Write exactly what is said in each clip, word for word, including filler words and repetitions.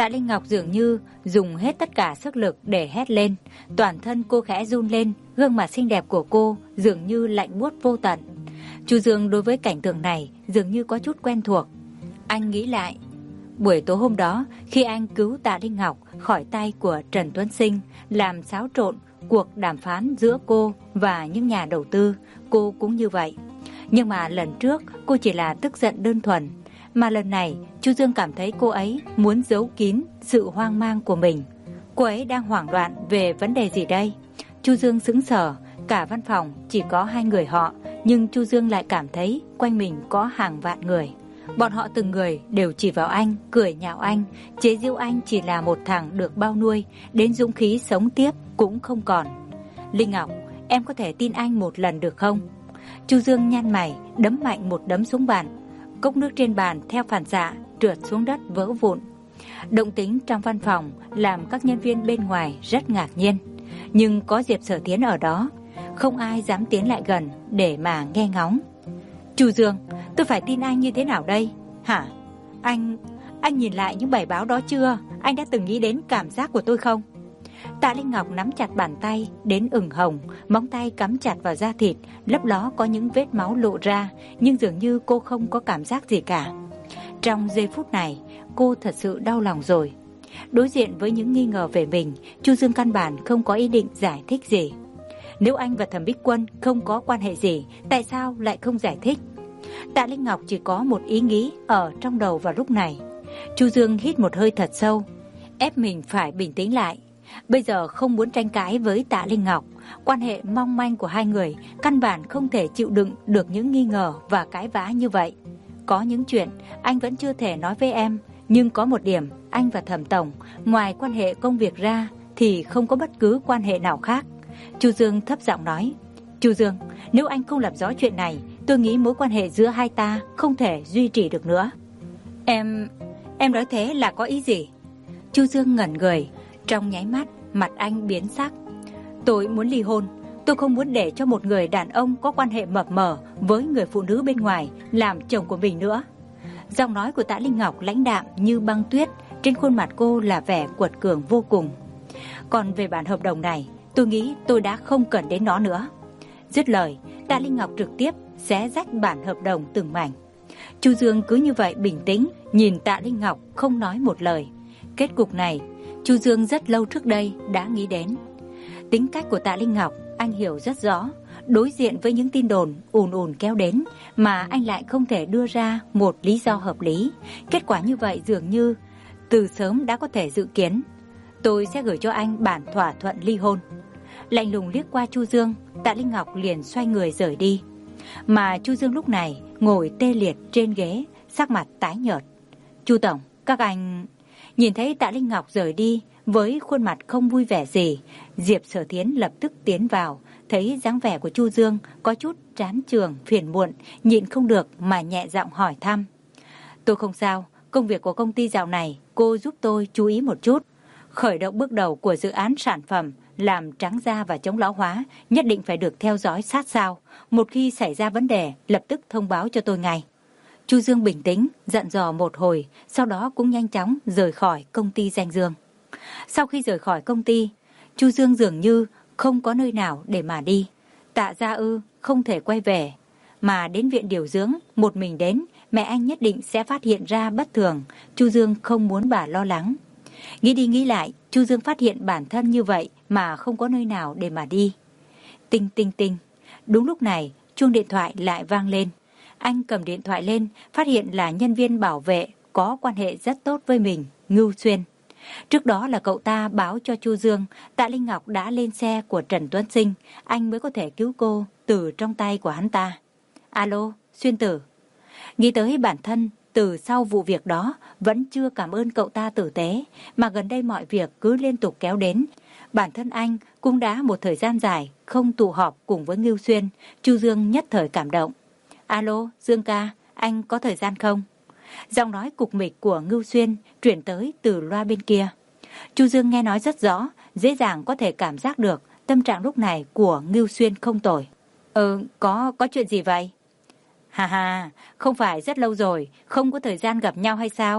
Tạ Linh Ngọc dường như dùng hết tất cả sức lực để hét lên. Toàn thân cô khẽ run lên, gương mặt xinh đẹp của cô dường như lạnh buốt vô tận. Chu Dương đối với cảnh tượng này dường như có chút quen thuộc. Anh nghĩ lại, buổi tối hôm đó khi anh cứu Tạ Linh Ngọc khỏi tay của Trần Tuấn Sinh, làm xáo trộn cuộc đàm phán giữa cô và những nhà đầu tư, cô cũng như vậy. Nhưng mà lần trước cô chỉ là tức giận đơn thuần, mà lần này Chu Dương cảm thấy cô ấy muốn giấu kín sự hoang mang của mình. Cô ấy đang hoảng loạn về vấn đề gì đây? Chu Dương sững sờ, cả văn phòng chỉ có hai người họ, nhưng Chu Dương lại cảm thấy quanh mình có hàng vạn người. Bọn họ từng người đều chỉ vào anh, cười nhạo anh, chế giễu anh chỉ là một thằng được bao nuôi, đến dũng khí sống tiếp cũng không còn. Linh Ngọc, em có thể tin anh một lần được không? Chu Dương nhăn mày, đấm mạnh một đấm xuống bàn. Cốc nước trên bàn theo phản xạ trượt xuống đất vỡ vụn. Động tĩnh trong văn phòng làm các nhân viên bên ngoài rất ngạc nhiên, nhưng có Diệp Sở Thiến ở đó, không ai dám tiến lại gần để mà nghe ngóng. Chu Dương, tôi phải tin anh như thế nào đây? Hả? Anh... anh nhìn lại những bài báo đó chưa? Anh đã từng nghĩ đến cảm giác của tôi không? Tạ Linh Ngọc nắm chặt bàn tay đến ửng hồng, móng tay cắm chặt vào da thịt, lấp ló có những vết máu lộ ra, nhưng dường như cô không có cảm giác gì cả. Trong giây phút này, cô thật sự đau lòng rồi. Đối diện với những nghi ngờ về mình, Chu Dương căn bản không có ý định giải thích gì. Nếu anh và Thẩm Bích Quân không có quan hệ gì, tại sao lại không giải thích? Tạ Linh Ngọc chỉ có một ý nghĩ ở trong đầu vào lúc này. Chu Dương hít một hơi thật sâu, ép mình phải bình tĩnh lại. Bây giờ không muốn tranh cãi với Tạ Linh Ngọc, quan hệ mong manh của hai người căn bản không thể chịu đựng được những nghi ngờ và cãi vã như vậy. Có những chuyện anh vẫn chưa thể nói với em, nhưng có một điểm, anh và Thẩm Tổng ngoài quan hệ công việc ra thì không có bất cứ quan hệ nào khác. Chu Dương thấp giọng nói, Chu Dương, nếu anh không làm rõ chuyện này, tôi nghĩ mối quan hệ giữa hai ta không thể duy trì được nữa. Em... em nói thế là có ý gì? Chu Dương ngẩn người, trong nháy mắt mặt anh biến sắc. Tôi muốn ly hôn. Tôi không muốn để cho một người đàn ông có quan hệ mập mờ với người phụ nữ bên ngoài làm chồng của mình nữa. Giọng nói của Tạ Linh Ngọc lãnh đạm như băng tuyết, trên khuôn mặt cô là vẻ quật cường vô cùng. Còn về bản hợp đồng này, tôi nghĩ tôi đã không cần đến nó nữa. Dứt lời, Tạ Linh Ngọc trực tiếp xé rách bản hợp đồng từng mảnh. Chu Dương cứ như vậy bình tĩnh nhìn Tạ Linh Ngọc không nói một lời. Kết cục này Chu Dương rất lâu trước đây đã nghĩ đến. Tính cách của Tạ Linh Ngọc anh hiểu rất rõ. Đối diện với những tin đồn ùn ùn kéo đến mà anh lại không thể đưa ra một lý do hợp lý. Kết quả như vậy dường như từ sớm đã có thể dự kiến. Tôi sẽ gửi cho anh bản thỏa thuận ly hôn. Lạnh lùng liếc qua Chu Dương, Tạ Linh Ngọc liền xoay người rời đi. Mà Chu Dương lúc này ngồi tê liệt trên ghế, sắc mặt tái nhợt. Chu Tổng, các anh... Nhìn thấy Tạ Linh Ngọc rời đi với khuôn mặt không vui vẻ gì, Diệp Sở Thiến lập tức tiến vào, thấy dáng vẻ của Chu Dương có chút chán chường, phiền muộn, nhịn không được mà nhẹ giọng hỏi thăm. Tôi không sao, công việc của công ty dạo này cô giúp tôi chú ý một chút. Khởi động bước đầu của dự án sản phẩm làm trắng da và chống lão hóa nhất định phải được theo dõi sát sao. Một khi xảy ra vấn đề lập tức thông báo cho tôi ngay. Chu Dương bình tĩnh, dặn dò một hồi, sau đó cũng nhanh chóng rời khỏi công ty Danh Dương. Sau khi rời khỏi công ty, Chu Dương dường như không có nơi nào để mà đi. Tạ Gia Ư không thể quay về, mà đến viện điều dưỡng một mình đến, mẹ anh nhất định sẽ phát hiện ra bất thường. Chu Dương không muốn bà lo lắng. Nghĩ đi nghĩ lại, Chu Dương phát hiện bản thân như vậy mà không có nơi nào để mà đi. Tinh tinh tinh. Đúng lúc này, chuông điện thoại lại vang lên. Anh cầm điện thoại lên, phát hiện là nhân viên bảo vệ có quan hệ rất tốt với mình, Ngưu Xuyên. Trước đó là cậu ta báo cho Chu Dương, Tạ Linh Ngọc đã lên xe của Trần Tuấn Sinh, anh mới có thể cứu cô từ trong tay của hắn ta. Alo, Xuyên tử. Nghĩ tới bản thân, từ sau vụ việc đó vẫn chưa cảm ơn cậu ta tử tế, mà gần đây mọi việc cứ liên tục kéo đến. Bản thân anh cũng đã một thời gian dài không tụ họp cùng với Ngưu Xuyên, Chu Dương nhất thời cảm động. Alo, Dương ca, anh có thời gian không? Giọng nói cục mịch của Ngưu Xuyên chuyển tới từ loa bên kia. Chu Dương nghe nói rất rõ, dễ dàng có thể cảm giác được tâm trạng lúc này của Ngưu Xuyên không tồi. Ừ, có, có chuyện gì vậy? Hà hà, không phải rất lâu rồi, không có thời gian gặp nhau hay sao?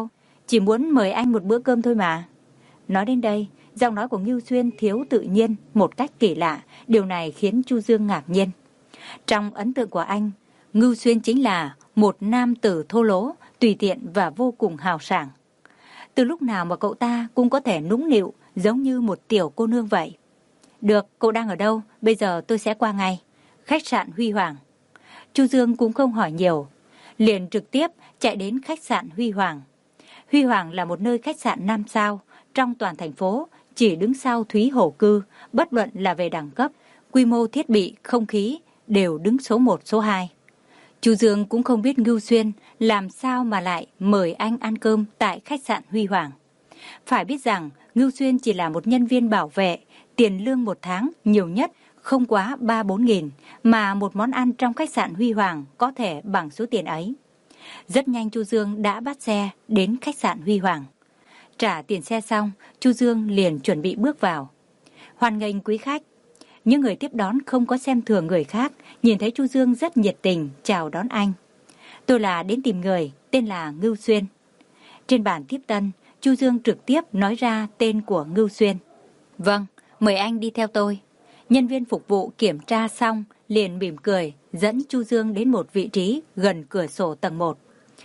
Chỉ muốn mời anh một bữa cơm thôi mà. Nói đến đây, giọng nói của Ngưu Xuyên thiếu tự nhiên một cách kỳ lạ. Điều này khiến Chu Dương ngạc nhiên. Trong ấn tượng của anh, Ngưu Xuyên chính là một nam tử thô lỗ, tùy tiện và vô cùng hào sảng. Từ lúc nào mà cậu ta cũng có thể nũng nịu giống như một tiểu cô nương vậy. Được, cậu đang ở đâu? Bây giờ tôi sẽ qua ngay. Khách sạn Huy Hoàng. Chu Dương cũng không hỏi nhiều, liền trực tiếp chạy đến khách sạn Huy Hoàng. Huy Hoàng là một nơi khách sạn năm sao, trong toàn thành phố, chỉ đứng sau Thúy Hổ Cư, bất luận là về đẳng cấp, quy mô thiết bị, không khí, đều đứng số một, số hai. Chu Dương cũng không biết Ngưu Xuyên làm sao mà lại mời anh ăn cơm tại khách sạn Huy Hoàng. Phải biết rằng Ngưu Xuyên chỉ là một nhân viên bảo vệ, tiền lương một tháng nhiều nhất không quá ba bốn nghìn, mà một món ăn trong khách sạn Huy Hoàng có thể bằng số tiền ấy. Rất nhanh Chu Dương đã bắt xe đến khách sạn Huy Hoàng. Trả tiền xe xong, Chu Dương liền chuẩn bị bước vào. Hoan nghênh quý khách. Những người tiếp đón không có xem thường người khác, nhìn thấy Chu Dương rất nhiệt tình chào đón anh. Tôi là đến tìm người, tên là Ngưu Xuyên. Trên bàn tiếp tân, Chu Dương trực tiếp nói ra tên của Ngưu Xuyên. Vâng, mời anh đi theo tôi. Nhân viên phục vụ kiểm tra xong, liền mỉm cười, dẫn Chu Dương đến một vị trí gần cửa sổ tầng một.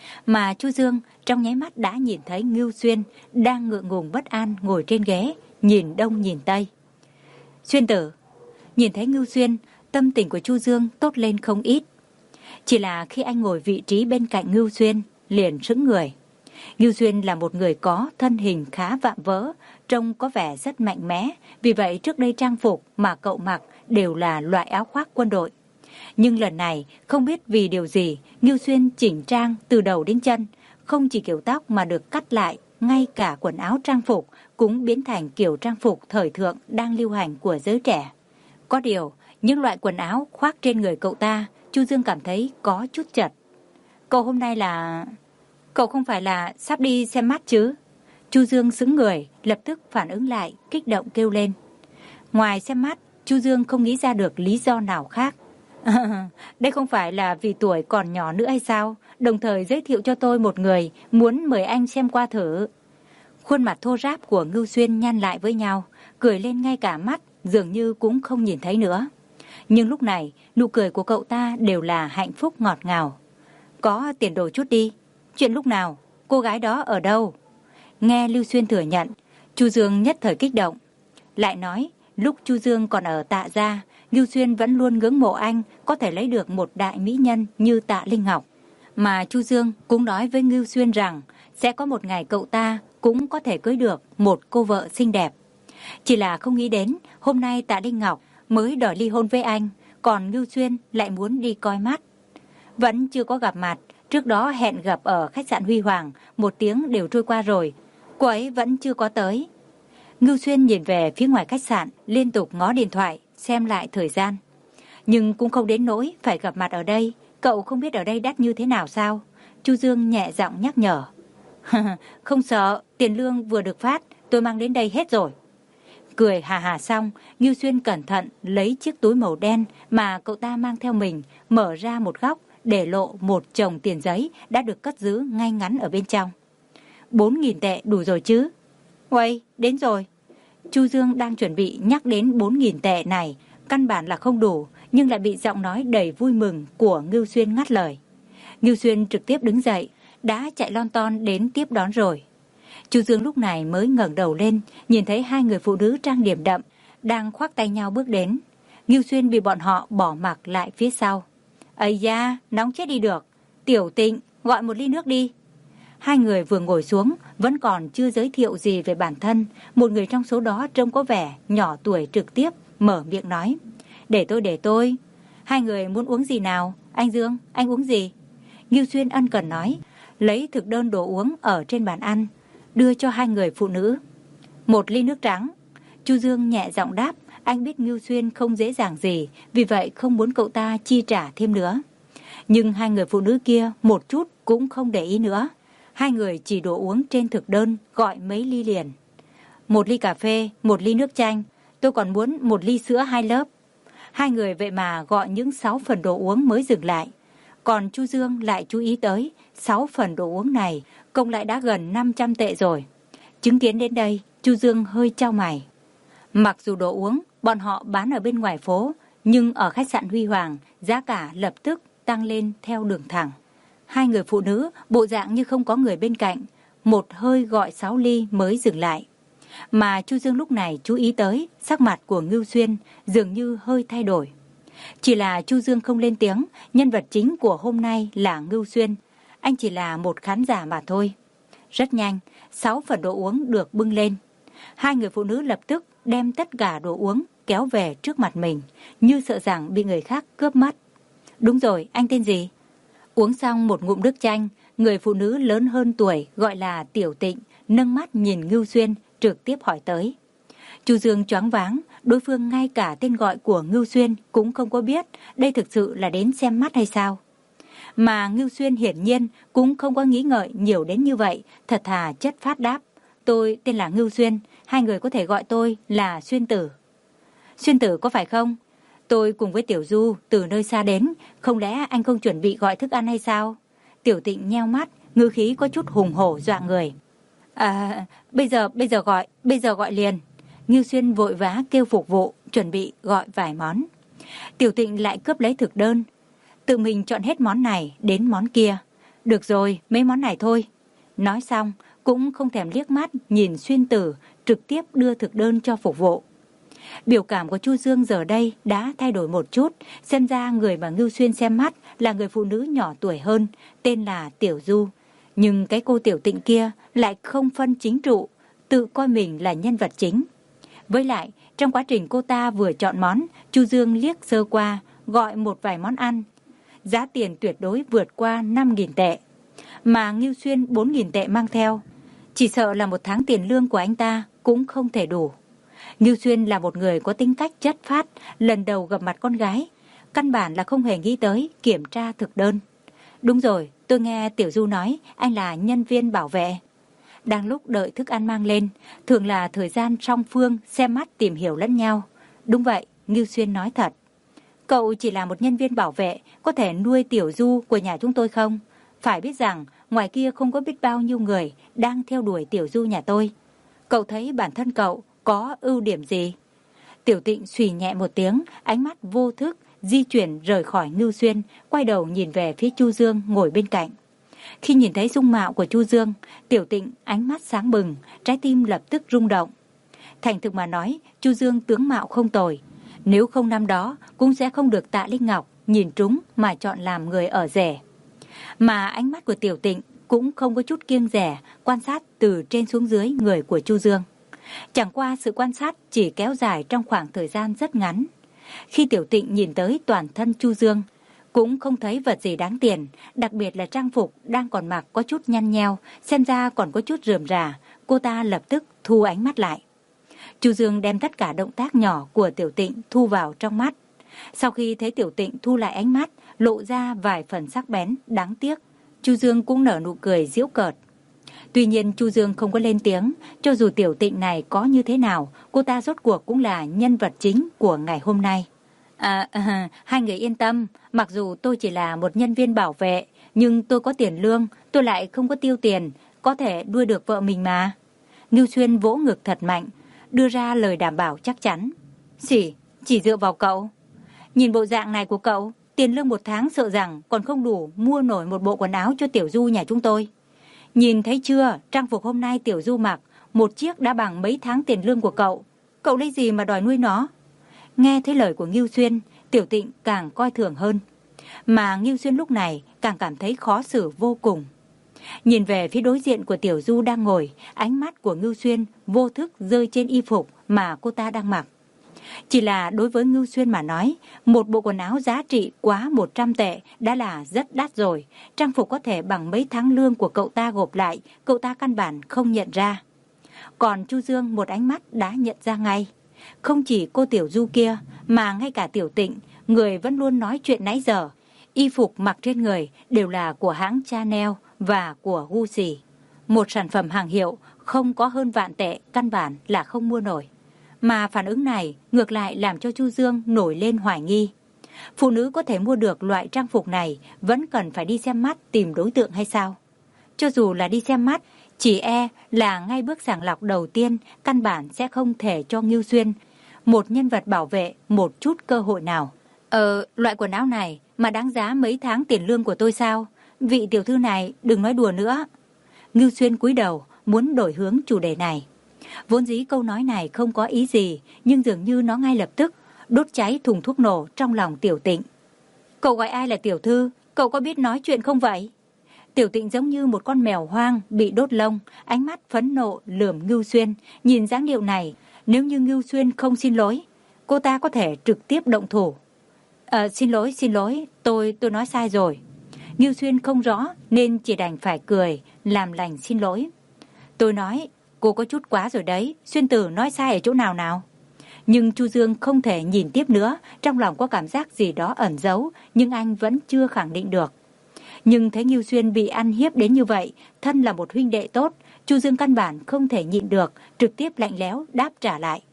Mà Chu Dương trong nháy mắt đã nhìn thấy Ngưu Xuyên đang ngượng ngùng bất an ngồi trên ghế, nhìn đông nhìn tây. Xuyên tử. Nhìn thấy Ngưu Xuyên, tâm tình của Chu Dương tốt lên không ít. Chỉ là khi anh ngồi vị trí bên cạnh Ngưu Xuyên, liền sững người. Ngưu Xuyên là một người có thân hình khá vạm vỡ, trông có vẻ rất mạnh mẽ, vì vậy trước đây trang phục mà cậu mặc đều là loại áo khoác quân đội. Nhưng lần này, không biết vì điều gì, Ngưu Xuyên chỉnh trang từ đầu đến chân, không chỉ kiểu tóc mà được cắt lại, ngay cả quần áo trang phục cũng biến thành kiểu trang phục thời thượng đang lưu hành của giới trẻ. Có điều, những loại quần áo khoác trên người cậu ta, Chu Dương cảm thấy có chút chật. Cậu hôm nay là... Cậu không phải là sắp đi xem mắt chứ? Chu Dương sững người, lập tức phản ứng lại, kích động kêu lên. Ngoài xem mắt, Chu Dương không nghĩ ra được lý do nào khác. Đây không phải là vì tuổi còn nhỏ nữa hay sao? Đồng thời giới thiệu cho tôi một người, muốn mời anh xem qua thử. Khuôn mặt thô ráp của Ngưu Xuyên nhăn lại với nhau, cười lên ngay cả mắt, dường như cũng không nhìn thấy nữa. Nhưng lúc này, nụ cười của cậu ta đều là hạnh phúc ngọt ngào. Có tiền đồ chút đi. Chuyện lúc nào? Cô gái đó ở đâu? Nghe Lưu Xuyên thừa nhận, Chu Dương nhất thời kích động. Lại nói, lúc Chu Dương còn ở Tạ Gia, Lưu Xuyên vẫn luôn ngưỡng mộ anh có thể lấy được một đại mỹ nhân như Tạ Linh Ngọc. Mà Chu Dương cũng nói với Lưu Xuyên rằng sẽ có một ngày cậu ta cũng có thể cưới được một cô vợ xinh đẹp. Chỉ là không nghĩ đến hôm nay Tạ Linh Ngọc mới đòi ly hôn với anh, còn Lưu Xuyên lại muốn đi coi mắt. Vẫn chưa có gặp mặt, trước đó hẹn gặp ở khách sạn Huy Hoàng, một tiếng đều trôi qua rồi, cô ấy vẫn chưa có tới. Ngưu Xuyên nhìn về phía ngoài khách sạn, liên tục ngó điện thoại, xem lại thời gian. Nhưng cũng không đến nỗi phải gặp mặt ở đây, cậu không biết ở đây đắt như thế nào sao? Chu Dương nhẹ giọng nhắc nhở. Không sợ, tiền lương vừa được phát, tôi mang đến đây hết rồi. Cười hà hà xong, Ngưu Xuyên cẩn thận lấy chiếc túi màu đen mà cậu ta mang theo mình, mở ra một góc, để lộ một chồng tiền giấy đã được cất giữ ngay ngắn ở bên trong. Bốn nghìn tệ đủ rồi chứ? Uầy, đến rồi. Chu Dương đang chuẩn bị nhắc đến bốn nghìn tệ này, căn bản là không đủ, nhưng lại bị giọng nói đầy vui mừng của Ngưu Xuyên ngắt lời. Ngưu Xuyên trực tiếp đứng dậy, đã chạy lon ton đến tiếp đón rồi. Chu Dương lúc này mới ngẩng đầu lên, nhìn thấy hai người phụ nữ trang điểm đậm, đang khoác tay nhau bước đến. Ngưu Xuyên bị bọn họ bỏ mặc lại phía sau. Ây da, nóng chết đi được. Tiểu Tịnh, gọi một ly nước đi. Hai người vừa ngồi xuống, vẫn còn chưa giới thiệu gì về bản thân. Một người trong số đó trông có vẻ nhỏ tuổi trực tiếp, mở miệng nói. Để tôi, để tôi. Hai người muốn uống gì nào? Anh Dương, anh uống gì? Ngưu Xuyên ân cần nói, lấy thực đơn đồ uống ở trên bàn ăn, đưa cho hai người phụ nữ. Một ly nước trắng. Chu Dương nhẹ giọng đáp, anh biết Ngưu Xuyên không dễ dàng gì, vì vậy không muốn cậu ta chi trả thêm nữa. Nhưng hai người phụ nữ kia một chút cũng không để ý nữa. Hai người chỉ đồ uống trên thực đơn, gọi mấy ly liền. Một ly cà phê, một ly nước chanh, tôi còn muốn một ly sữa hai lớp. Hai người vậy mà gọi những sáu phần đồ uống mới dừng lại. Còn Chu Dương lại chú ý tới sáu phần đồ uống này cộng lại đã gần năm trăm tệ rồi. Chứng kiến đến đây, Chu Dương hơi chau mày. Mặc dù đồ uống bọn họ bán ở bên ngoài phố, nhưng ở khách sạn Huy Hoàng, giá cả lập tức tăng lên theo đường thẳng. Hai người phụ nữ bộ dạng như không có người bên cạnh, một hơi gọi sáu ly mới dừng lại. Mà Chu Dương lúc này chú ý tới sắc mặt của Ngưu Xuyên dường như hơi thay đổi. Chỉ là Chu Dương không lên tiếng, nhân vật chính của hôm nay là Ngưu Xuyên. Anh chỉ là một khán giả mà thôi. Rất nhanh, sáu phần đồ uống được bưng lên. Hai người phụ nữ lập tức đem tất cả đồ uống kéo về trước mặt mình, như sợ rằng bị người khác cướp mất. Đúng rồi, anh tên gì? Uống xong một ngụm nước chanh, người phụ nữ lớn hơn tuổi gọi là Tiểu Tịnh, nâng mắt nhìn Ngưu Xuyên, trực tiếp hỏi tới. Chu Dương choáng váng, đối phương ngay cả tên gọi của Ngưu Xuyên cũng không có biết, đây thực sự là đến xem mắt hay sao? Mà Ngưu Xuyên hiển nhiên cũng không có nghĩ ngợi nhiều đến như vậy, thật thà chất phát đáp. Tôi tên là Ngưu Xuyên, hai người có thể gọi tôi là Xuyên Tử. Xuyên Tử có phải không? Tôi cùng với Tiểu Du từ nơi xa đến, không lẽ anh không chuẩn bị gọi thức ăn hay sao? Tiểu Tịnh nheo mắt, ngữ khí có chút hùng hổ dọa người. À, bây giờ, bây giờ gọi, bây giờ gọi liền. Ngưu Xuyên vội vã kêu phục vụ, chuẩn bị gọi vài món. Tiểu Tịnh lại cướp lấy thực đơn, tự mình chọn hết món này đến món kia. Được rồi, mấy món này thôi. Nói xong, cũng không thèm liếc mắt nhìn Xuyên Tử, trực tiếp đưa thực đơn cho phục vụ. Biểu cảm của Chu Dương giờ đây đã thay đổi một chút, xem ra người mà Ngưu Xuyên xem mắt là người phụ nữ nhỏ tuổi hơn, tên là Tiểu Du. Nhưng cái cô Tiểu Tịnh kia lại không phân chính trụ, tự coi mình là nhân vật chính. Với lại, trong quá trình cô ta vừa chọn món, Chu Dương liếc sơ qua, gọi một vài món ăn. Giá tiền tuyệt đối vượt qua năm nghìn tệ, mà Ngưu Xuyên bốn nghìn tệ mang theo. Chỉ sợ là một tháng tiền lương của anh ta cũng không thể đủ. Ngưu Xuyên là một người có tính cách chất phác, lần đầu gặp mặt con gái, căn bản là không hề nghĩ tới kiểm tra thực đơn. Đúng rồi, tôi nghe Tiểu Du nói anh là nhân viên bảo vệ. Đang lúc đợi thức ăn mang lên, thường là thời gian song phương xem mắt tìm hiểu lẫn nhau. Đúng vậy, Ngưu Xuyên nói thật. Cậu chỉ là một nhân viên bảo vệ, có thể nuôi Tiểu Du của nhà chúng tôi không? Phải biết rằng, ngoài kia không có biết bao nhiêu người đang theo đuổi Tiểu Du nhà tôi. Cậu thấy bản thân cậu có ưu điểm gì? Tiểu Tịnh xùy nhẹ một tiếng, ánh mắt vô thức di chuyển rời khỏi Ngưu Xuyên, quay đầu nhìn về phía Chu Dương ngồi bên cạnh. Khi nhìn thấy dung mạo của Chu Dương, Tiểu Tịnh ánh mắt sáng bừng, trái tim lập tức rung động. Thành thực mà nói, Chu Dương tướng mạo không tồi, nếu không năm đó cũng sẽ không được Tạ Linh Ngọc nhìn trúng mà chọn làm người ở rể. Mà ánh mắt của Tiểu Tịnh cũng không có chút kiêng dè quan sát từ trên xuống dưới người của Chu Dương. Chẳng qua sự quan sát chỉ kéo dài trong khoảng thời gian rất ngắn. Khi Tiểu Tịnh nhìn tới toàn thân Chu Dương, cũng không thấy vật gì đáng tiền, đặc biệt là trang phục đang còn mặc có chút nhăn nheo, xem ra còn có chút rườm rà, cô ta lập tức thu ánh mắt lại. Chu Dương đem tất cả động tác nhỏ của Tiểu Tịnh thu vào trong mắt. Sau khi thấy Tiểu Tịnh thu lại ánh mắt, lộ ra vài phần sắc bén, đáng tiếc, Chu Dương cũng nở nụ cười giễu cợt. Tuy nhiên Chu Dương không có lên tiếng, cho dù Tiểu Tịnh này có như thế nào, cô ta rốt cuộc cũng là nhân vật chính của ngày hôm nay. À, à, hai người yên tâm, mặc dù tôi chỉ là một nhân viên bảo vệ, nhưng tôi có tiền lương, tôi lại không có tiêu tiền, có thể nuôi được vợ mình mà. Ngưu Xuyên vỗ ngực thật mạnh, đưa ra lời đảm bảo chắc chắn. Chỉ, chỉ dựa vào cậu. Nhìn bộ dạng này của cậu, tiền lương một tháng sợ rằng còn không đủ mua nổi một bộ quần áo cho Tiểu Du nhà chúng tôi. Nhìn thấy chưa, trang phục hôm nay Tiểu Du mặc, một chiếc đã bằng mấy tháng tiền lương của cậu. Cậu lấy gì mà đòi nuôi nó? Nghe thấy lời của Ngưu Xuyên, Tiểu Tịnh càng coi thường hơn. Mà Ngưu Xuyên lúc này càng cảm thấy khó xử vô cùng. Nhìn về phía đối diện của Tiểu Du đang ngồi, ánh mắt của Ngưu Xuyên vô thức rơi trên y phục mà cô ta đang mặc. Chỉ là đối với Ngưu Xuyên mà nói, một bộ quần áo giá trị quá một trăm tệ đã là rất đắt rồi. Trang phục có thể bằng mấy tháng lương của cậu ta gộp lại, cậu ta căn bản không nhận ra. Còn Chu Dương một ánh mắt đã nhận ra ngay. Không chỉ cô Tiểu Du kia, mà ngay cả Tiểu Tịnh, người vẫn luôn nói chuyện nãy giờ. Y phục mặc trên người đều là của hãng Chanel và của Gucci. Một sản phẩm hàng hiệu không có hơn vạn tệ, căn bản là không mua nổi. Mà phản ứng này ngược lại làm cho Chu Dương nổi lên hoài nghi. Phụ nữ có thể mua được loại trang phục này vẫn cần phải đi xem mắt tìm đối tượng hay sao? cho dù là đi xem mắt, chỉ e là ngay bước sàng lọc đầu tiên căn bản sẽ không thể cho Ngưu Xuyên, một nhân vật bảo vệ, một chút cơ hội nào. Ờ, loại quần áo này mà đáng giá mấy tháng tiền lương của tôi sao? Vị tiểu thư này đừng nói đùa nữa. Ngưu Xuyên cúi đầu, muốn đổi hướng chủ đề này. Vốn dĩ câu nói này không có ý gì, nhưng dường như nó ngay lập tức đốt cháy thùng thuốc nổ trong lòng Tiểu Tịnh. Cậu gọi ai là tiểu thư? Cậu có biết nói chuyện không vậy? Tiểu Tịnh giống như một con mèo hoang bị đốt lông, ánh mắt phẫn nộ lườm Ngưu Xuyên. Nhìn dáng điệu này, nếu như Ngưu Xuyên không xin lỗi, cô ta có thể trực tiếp động thủ. Ờ, xin lỗi, xin lỗi, tôi tôi nói sai rồi. Ngưu Xuyên không rõ nên chỉ đành phải cười, làm lành xin lỗi. Tôi nói, cô có chút quá rồi đấy, Xuyên tử nói sai ở chỗ nào nào? Nhưng Chu Dương không thể nhìn tiếp nữa, trong lòng có cảm giác gì đó ẩn giấu, nhưng anh vẫn chưa khẳng định được. Nhưng thấy Ngưu Xuyên bị ăn hiếp đến như vậy, thân là một huynh đệ tốt, Chu Dương căn bản không thể nhịn được, trực tiếp lạnh lẽo đáp trả lại.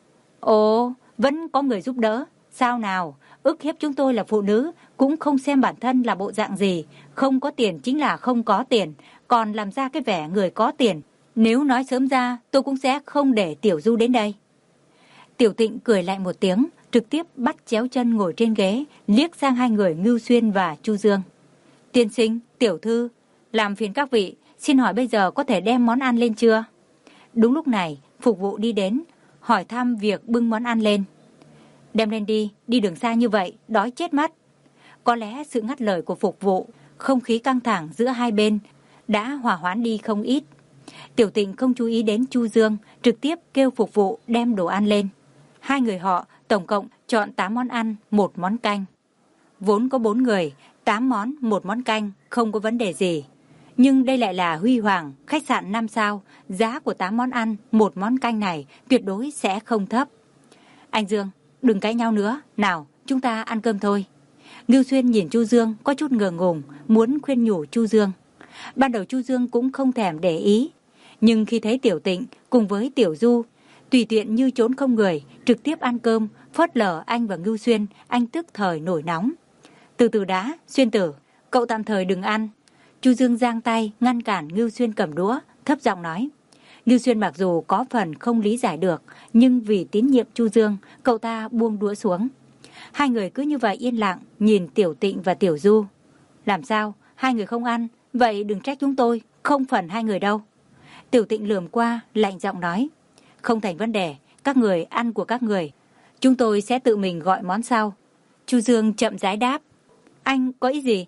Ồ, vẫn có người giúp đỡ, sao nào, ức hiếp chúng tôi là phụ nữ, cũng không xem bản thân là bộ dạng gì, không có tiền chính là không có tiền, còn làm ra cái vẻ người có tiền. Nếu nói sớm ra, tôi cũng sẽ không để Tiểu Du đến đây. Tiểu Tịnh cười lạnh một tiếng, trực tiếp bắt chéo chân ngồi trên ghế, liếc sang hai người Ngưu Xuyên và Chu Dương. Tiên sinh, tiểu thư, làm phiền các vị, xin hỏi bây giờ có thể đem món ăn lên chưa? Đúng lúc này, phục vụ đi đến, hỏi thăm việc bưng món ăn lên. Đem lên đi, đi đường xa như vậy, đói chết mất. Có lẽ sự ngắt lời của phục vụ, không khí căng thẳng giữa hai bên đã hòa hoãn đi không ít. Tiểu Tịnh không chú ý đến Chu Dương, trực tiếp kêu phục vụ đem đồ ăn lên. Hai người họ tổng cộng chọn tám món ăn, một món canh. Vốn có bốn người, tám món, một món canh, không có vấn đề gì. Nhưng đây lại là Huy Hoàng, khách sạn năm sao, giá của tám món ăn, một món canh này tuyệt đối sẽ không thấp. Anh Dương, đừng cãi nhau nữa, nào, chúng ta ăn cơm thôi. Ngưu Xuyên nhìn Chu Dương có chút ngượng ngùng, muốn khuyên nhủ Chu Dương. Ban đầu Chu Dương cũng không thèm để ý, nhưng khi thấy Tiểu Tịnh cùng với Tiểu Du tùy tiện như trốn không người, trực tiếp ăn cơm, phớt lờ anh và Ngưu Xuyên, anh tức thời nổi nóng. Từ từ đã, Xuyên tử, cậu tạm thời đừng ăn. Chu Dương giang tay ngăn cản Ngưu Xuyên cầm đũa, thấp giọng nói. Ngưu Xuyên mặc dù có phần không lý giải được, nhưng vì tín nhiệm Chu Dương, cậu ta buông đũa xuống. Hai người cứ như vậy yên lặng nhìn Tiểu Tịnh và Tiểu Du. Làm sao, hai người không ăn, vậy đừng trách chúng tôi, không phần hai người đâu. Tiểu Tịnh lườm qua, lạnh giọng nói. Không thành vấn đề, các người ăn của các người, chúng tôi sẽ tự mình gọi món sau. Chu Dương chậm rãi đáp. Anh có ý gì?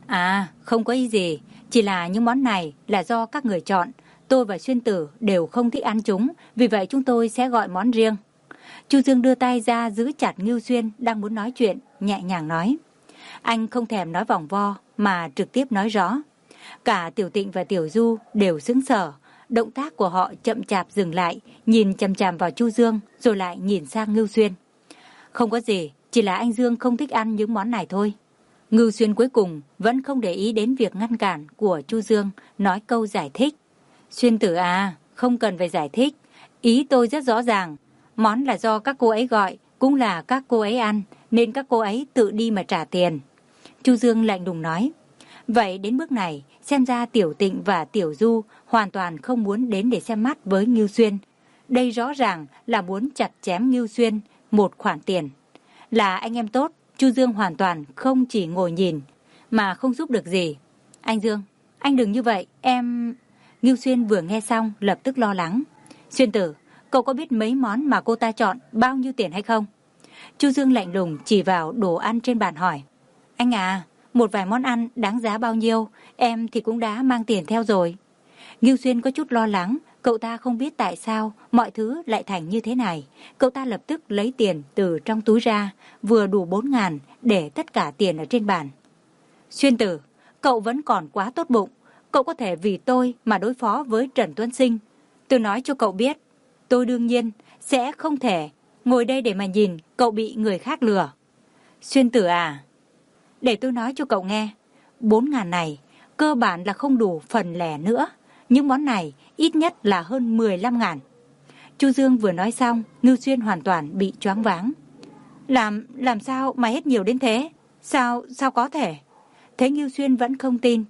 À, không có ý gì, chỉ là những món này là do các người chọn. Tôi và Xuyên tử đều không thích ăn chúng, vì vậy chúng tôi sẽ gọi món riêng. Chu Dương đưa tay ra giữ chặt Ngưu Xuyên đang muốn nói chuyện, nhẹ nhàng nói. Anh không thèm nói vòng vo mà trực tiếp nói rõ. Cả Tiểu Tịnh và Tiểu Du đều sững sờ, động tác của họ chậm chạp dừng lại, nhìn chằm chằm vào Chu Dương rồi lại nhìn sang Ngưu Xuyên. Không có gì, chỉ là anh Dương không thích ăn những món này thôi. Ngưu Xuyên cuối cùng vẫn không để ý đến việc ngăn cản của Chu Dương, nói câu giải thích. Xuyên tử à, không cần phải giải thích, ý tôi rất rõ ràng. Món là do các cô ấy gọi, cũng là các cô ấy ăn, nên các cô ấy tự đi mà trả tiền. Chu Dương lạnh lùng nói. Vậy đến bước này, xem ra Tiểu Tịnh và Tiểu Du hoàn toàn không muốn đến để xem mắt với Ngưu Xuyên. Đây rõ ràng là muốn chặt chém Ngưu Xuyên một khoản tiền. Là anh em tốt, Chu Dương hoàn toàn không chỉ ngồi nhìn, mà không giúp được gì. Anh Dương, anh đừng như vậy, em... Ngưu Xuyên vừa nghe xong lập tức lo lắng. Xuyên tử, cậu có biết mấy món mà cô ta chọn bao nhiêu tiền hay không? Chu Dương lạnh lùng chỉ vào đồ ăn trên bàn hỏi. Anh à, một vài món ăn đáng giá bao nhiêu, em thì cũng đã mang tiền theo rồi. Ngưu Xuyên có chút lo lắng, cậu ta không biết tại sao mọi thứ lại thành như thế này. Cậu ta lập tức lấy tiền từ trong túi ra, vừa đủ bốn ngàn để tất cả tiền ở trên bàn. Xuyên tử, cậu vẫn còn quá tốt bụng, cậu có thể vì tôi mà đối phó với Trần Tuấn Sinh. Tôi nói cho cậu biết, tôi đương nhiên sẽ không thể ngồi đây để mà nhìn cậu bị người khác lừa. Xuyên tử à, để tôi nói cho cậu nghe, bốn ngàn này cơ bản là không đủ phần lẻ nữa. Những món này ít nhất là hơn mười lăm ngàn. Chu Dương vừa nói xong, Ngưu Xuyên hoàn toàn bị choáng váng. Làm, làm sao mà hết nhiều đến thế? Sao, sao có thể? Thế Ngưu Xuyên vẫn không tin.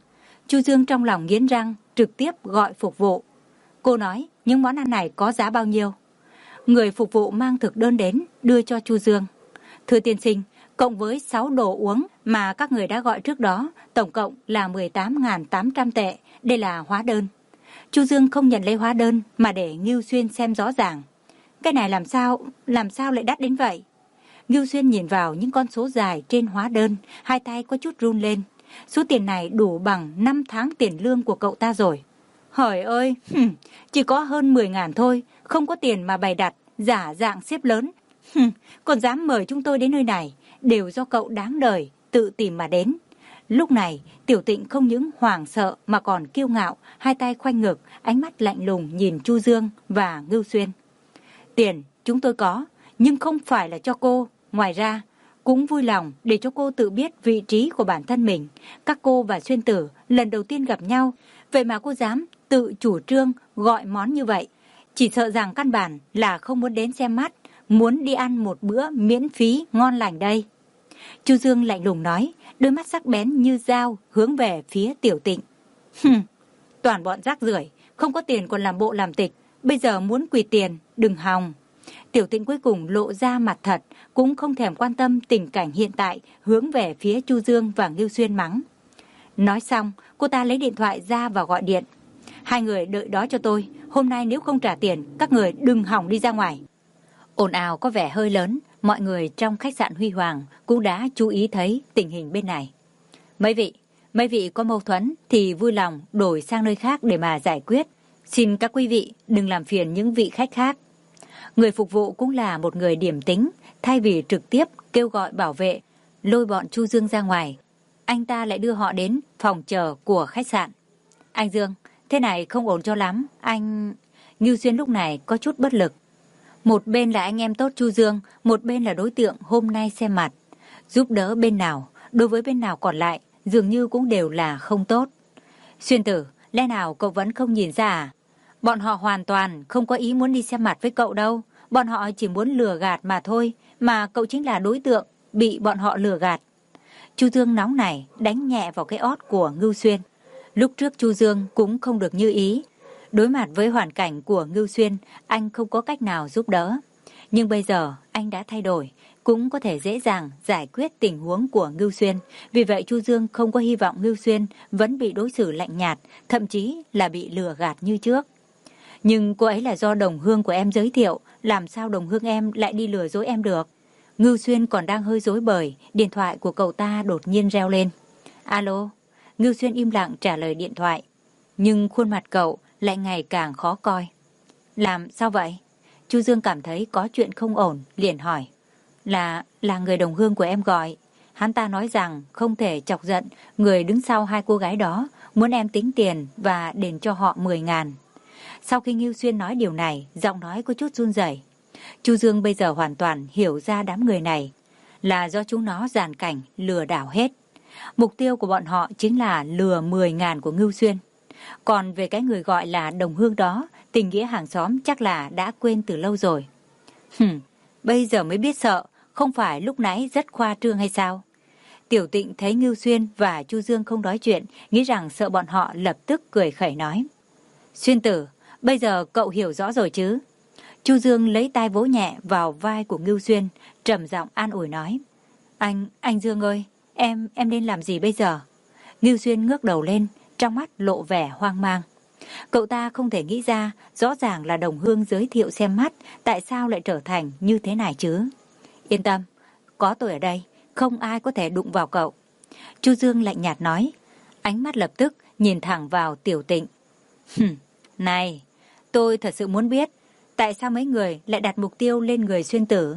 Chu Dương trong lòng nghiến răng, trực tiếp gọi phục vụ. Cô nói những món ăn này có giá bao nhiêu? Người phục vụ mang thực đơn đến, đưa cho Chu Dương. Thưa tiên sinh, cộng với sáu đồ uống mà các người đã gọi trước đó, tổng cộng là mười tám nghìn tám trăm tệ, đây là hóa đơn. Chu Dương không nhận lấy hóa đơn mà để Ngưu Xuyên xem rõ ràng. Cái này làm sao, làm sao lại đắt đến vậy? Ngưu Xuyên nhìn vào những con số dài trên hóa đơn, hai tay có chút run lên. Số tiền này đủ bằng năm tháng tiền lương của cậu ta rồi. Hời ơi, hừm, chỉ có hơn mười ngàn thôi, không có tiền mà bày đặt, giả dạng xếp lớn. Hừm, còn dám mời chúng tôi đến nơi này, đều do cậu đáng đời, tự tìm mà đến. Lúc này, Tiểu Tịnh không những hoảng sợ mà còn kiêu ngạo, hai tay khoanh ngực, ánh mắt lạnh lùng nhìn Chu Dương và Ngưu Xuyên. Tiền chúng tôi có, nhưng không phải là cho cô. Ngoài ra, cũng vui lòng để cho cô tự biết vị trí của bản thân mình. Các cô và Xuyên Tử lần đầu tiên gặp nhau, vậy mà cô dám tự chủ trương gọi món như vậy. Chỉ sợ rằng căn bản là không muốn đến xem mắt, muốn đi ăn một bữa miễn phí ngon lành đây. Chu Dương lạnh lùng nói, đôi mắt sắc bén như dao hướng về phía Tiểu Tịnh. Hừm, toàn bọn rác rưởi, không có tiền còn làm bộ làm tịch, bây giờ muốn quỳ tiền, đừng hòng. Tiểu Tịnh cuối cùng lộ ra mặt thật, cũng không thèm quan tâm tình cảnh hiện tại, hướng về phía Chu Dương và Ngưu Xuyên mắng. Nói xong, cô ta lấy điện thoại ra và gọi điện. Hai người đợi đó cho tôi, hôm nay nếu không trả tiền, các người đừng hỏng đi ra ngoài. Ồn ào có vẻ hơi lớn, mọi người trong khách sạn Huy Hoàng cũng đã chú ý thấy tình hình bên này. Mấy vị, mấy vị có mâu thuẫn thì vui lòng đổi sang nơi khác để mà giải quyết. Xin các quý vị đừng làm phiền những vị khách khác. Người phục vụ cũng là một người điềm tĩnh, thay vì trực tiếp kêu gọi bảo vệ, lôi bọn Chu Dương ra ngoài. Anh ta lại đưa họ đến phòng chờ của khách sạn. Anh Dương, thế này không ổn cho lắm, anh... Ngưu Xuyên lúc này có chút bất lực. Một bên là anh em tốt Chu Dương, một bên là đối tượng hôm nay xem mặt. Giúp đỡ bên nào, đối với bên nào còn lại, dường như cũng đều là không tốt. Xuyên Tử, lẽ nào cậu vẫn không nhìn ra à? Bọn họ hoàn toàn không có ý muốn đi xem mặt với cậu đâu. Bọn họ chỉ muốn lừa gạt mà thôi, mà cậu chính là đối tượng bị bọn họ lừa gạt. Chu Dương nóng này đánh nhẹ vào cái ót của Ngưu Xuyên. Lúc trước Chu Dương cũng không được như ý. Đối mặt với hoàn cảnh của Ngưu Xuyên, anh không có cách nào giúp đỡ. Nhưng bây giờ anh đã thay đổi, cũng có thể dễ dàng giải quyết tình huống của Ngưu Xuyên. Vì vậy Chu Dương không có hy vọng Ngưu Xuyên vẫn bị đối xử lạnh nhạt, thậm chí là bị lừa gạt như trước. Nhưng cô ấy là do đồng hương của em giới thiệu, làm sao đồng hương em lại đi lừa dối em được? Ngưu Xuyên còn đang hơi rối bời, điện thoại của cậu ta đột nhiên reo lên. Alo, Ngưu Xuyên im lặng trả lời điện thoại. Nhưng khuôn mặt cậu lại ngày càng khó coi. Làm sao vậy? Chu Dương cảm thấy có chuyện không ổn, liền hỏi. Là, là người đồng hương của em gọi. Hắn ta nói rằng không thể chọc giận người đứng sau hai cô gái đó, muốn em tính tiền và đền cho họ mười ngàn. Sau khi Ngưu Xuyên nói điều này, giọng nói có chút run rẩy. Chu Dương bây giờ hoàn toàn hiểu ra đám người này là do chúng nó dàn cảnh lừa đảo hết. Mục tiêu của bọn họ chính là lừa mười ngàn của Ngưu Xuyên. Còn về cái người gọi là đồng hương đó, tình nghĩa hàng xóm chắc là đã quên từ lâu rồi. Hừm, bây giờ mới biết sợ, không phải lúc nãy rất khoa trương hay sao? Tiểu Tịnh thấy Ngưu Xuyên và Chu Dương không nói chuyện, nghĩ rằng sợ bọn họ, lập tức cười khẩy nói. Xuyên Tử, bây giờ cậu hiểu rõ rồi chứ? Chu Dương lấy tay vỗ nhẹ vào vai của Ngưu Xuyên, trầm giọng an ủi nói. Anh, anh Dương ơi, em, em nên làm gì bây giờ? Ngưu Xuyên ngước đầu lên, trong mắt lộ vẻ hoang mang. Cậu ta không thể nghĩ ra, rõ ràng là đồng hương giới thiệu xem mắt, tại sao lại trở thành như thế này chứ? Yên tâm, có tôi ở đây, không ai có thể đụng vào cậu. Chu Dương lạnh nhạt nói, ánh mắt lập tức nhìn thẳng vào Tiểu Tịnh. Hừm, này, tôi thật sự muốn biết, tại sao mấy người lại đặt mục tiêu lên người Xuyên Tử?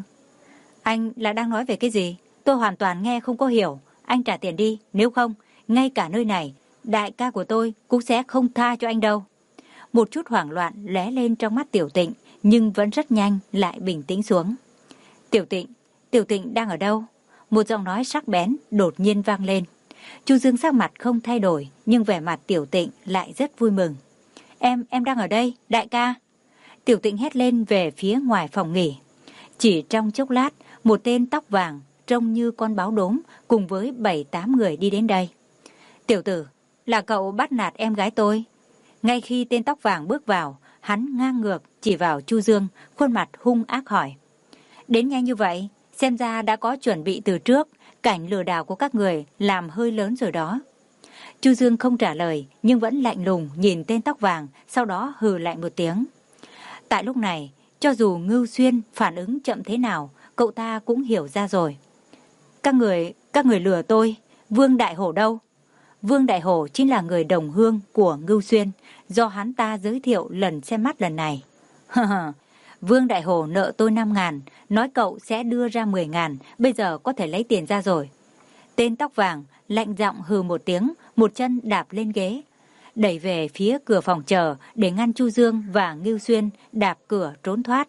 Anh là đang nói về cái gì? Tôi hoàn toàn nghe không có hiểu. Anh trả tiền đi, nếu không, ngay cả nơi này, đại ca của tôi cũng sẽ không tha cho anh đâu. Một chút hoảng loạn lóe lên trong mắt Tiểu Tịnh, nhưng vẫn rất nhanh lại bình tĩnh xuống. Tiểu Tịnh, Tiểu Tịnh đang ở đâu? Một giọng nói sắc bén đột nhiên vang lên. Chu Dương sắc mặt không thay đổi, nhưng vẻ mặt Tiểu Tịnh lại rất vui mừng. Em, em đang ở đây, đại ca. Tiểu Tịnh hét lên về phía ngoài phòng nghỉ. Chỉ trong chốc lát, một tên tóc vàng trông như con báo đốm cùng với bảy tám người đi đến đây. Tiểu Tử, là cậu bắt nạt em gái tôi. Ngay khi tên tóc vàng bước vào, hắn ngang ngược chỉ vào Chu Dương, khuôn mặt hung ác hỏi. Đến nhanh như vậy, xem ra đã có chuẩn bị từ trước, cảnh lừa đảo của các người làm hơi lớn rồi đó. Chu Dương không trả lời, nhưng vẫn lạnh lùng nhìn tên tóc vàng, sau đó hừ lạnh một tiếng. Tại lúc này, cho dù Ngưu Xuyên phản ứng chậm thế nào, cậu ta cũng hiểu ra rồi. Các người, các người lừa tôi, Vương Đại Hổ đâu? Vương Đại Hổ chính là người đồng hương của Ngưu Xuyên, do hắn ta giới thiệu lần xem mắt lần này. Vương Đại Hổ nợ tôi năm ngàn, nói cậu sẽ đưa ra mười ngàn, bây giờ có thể lấy tiền ra rồi. Tên tóc vàng lạnh giọng hừ một tiếng, một chân đạp lên ghế, đẩy về phía cửa phòng chờ để ngăn Chu Dương và Ngưu Xuyên đạp cửa trốn thoát.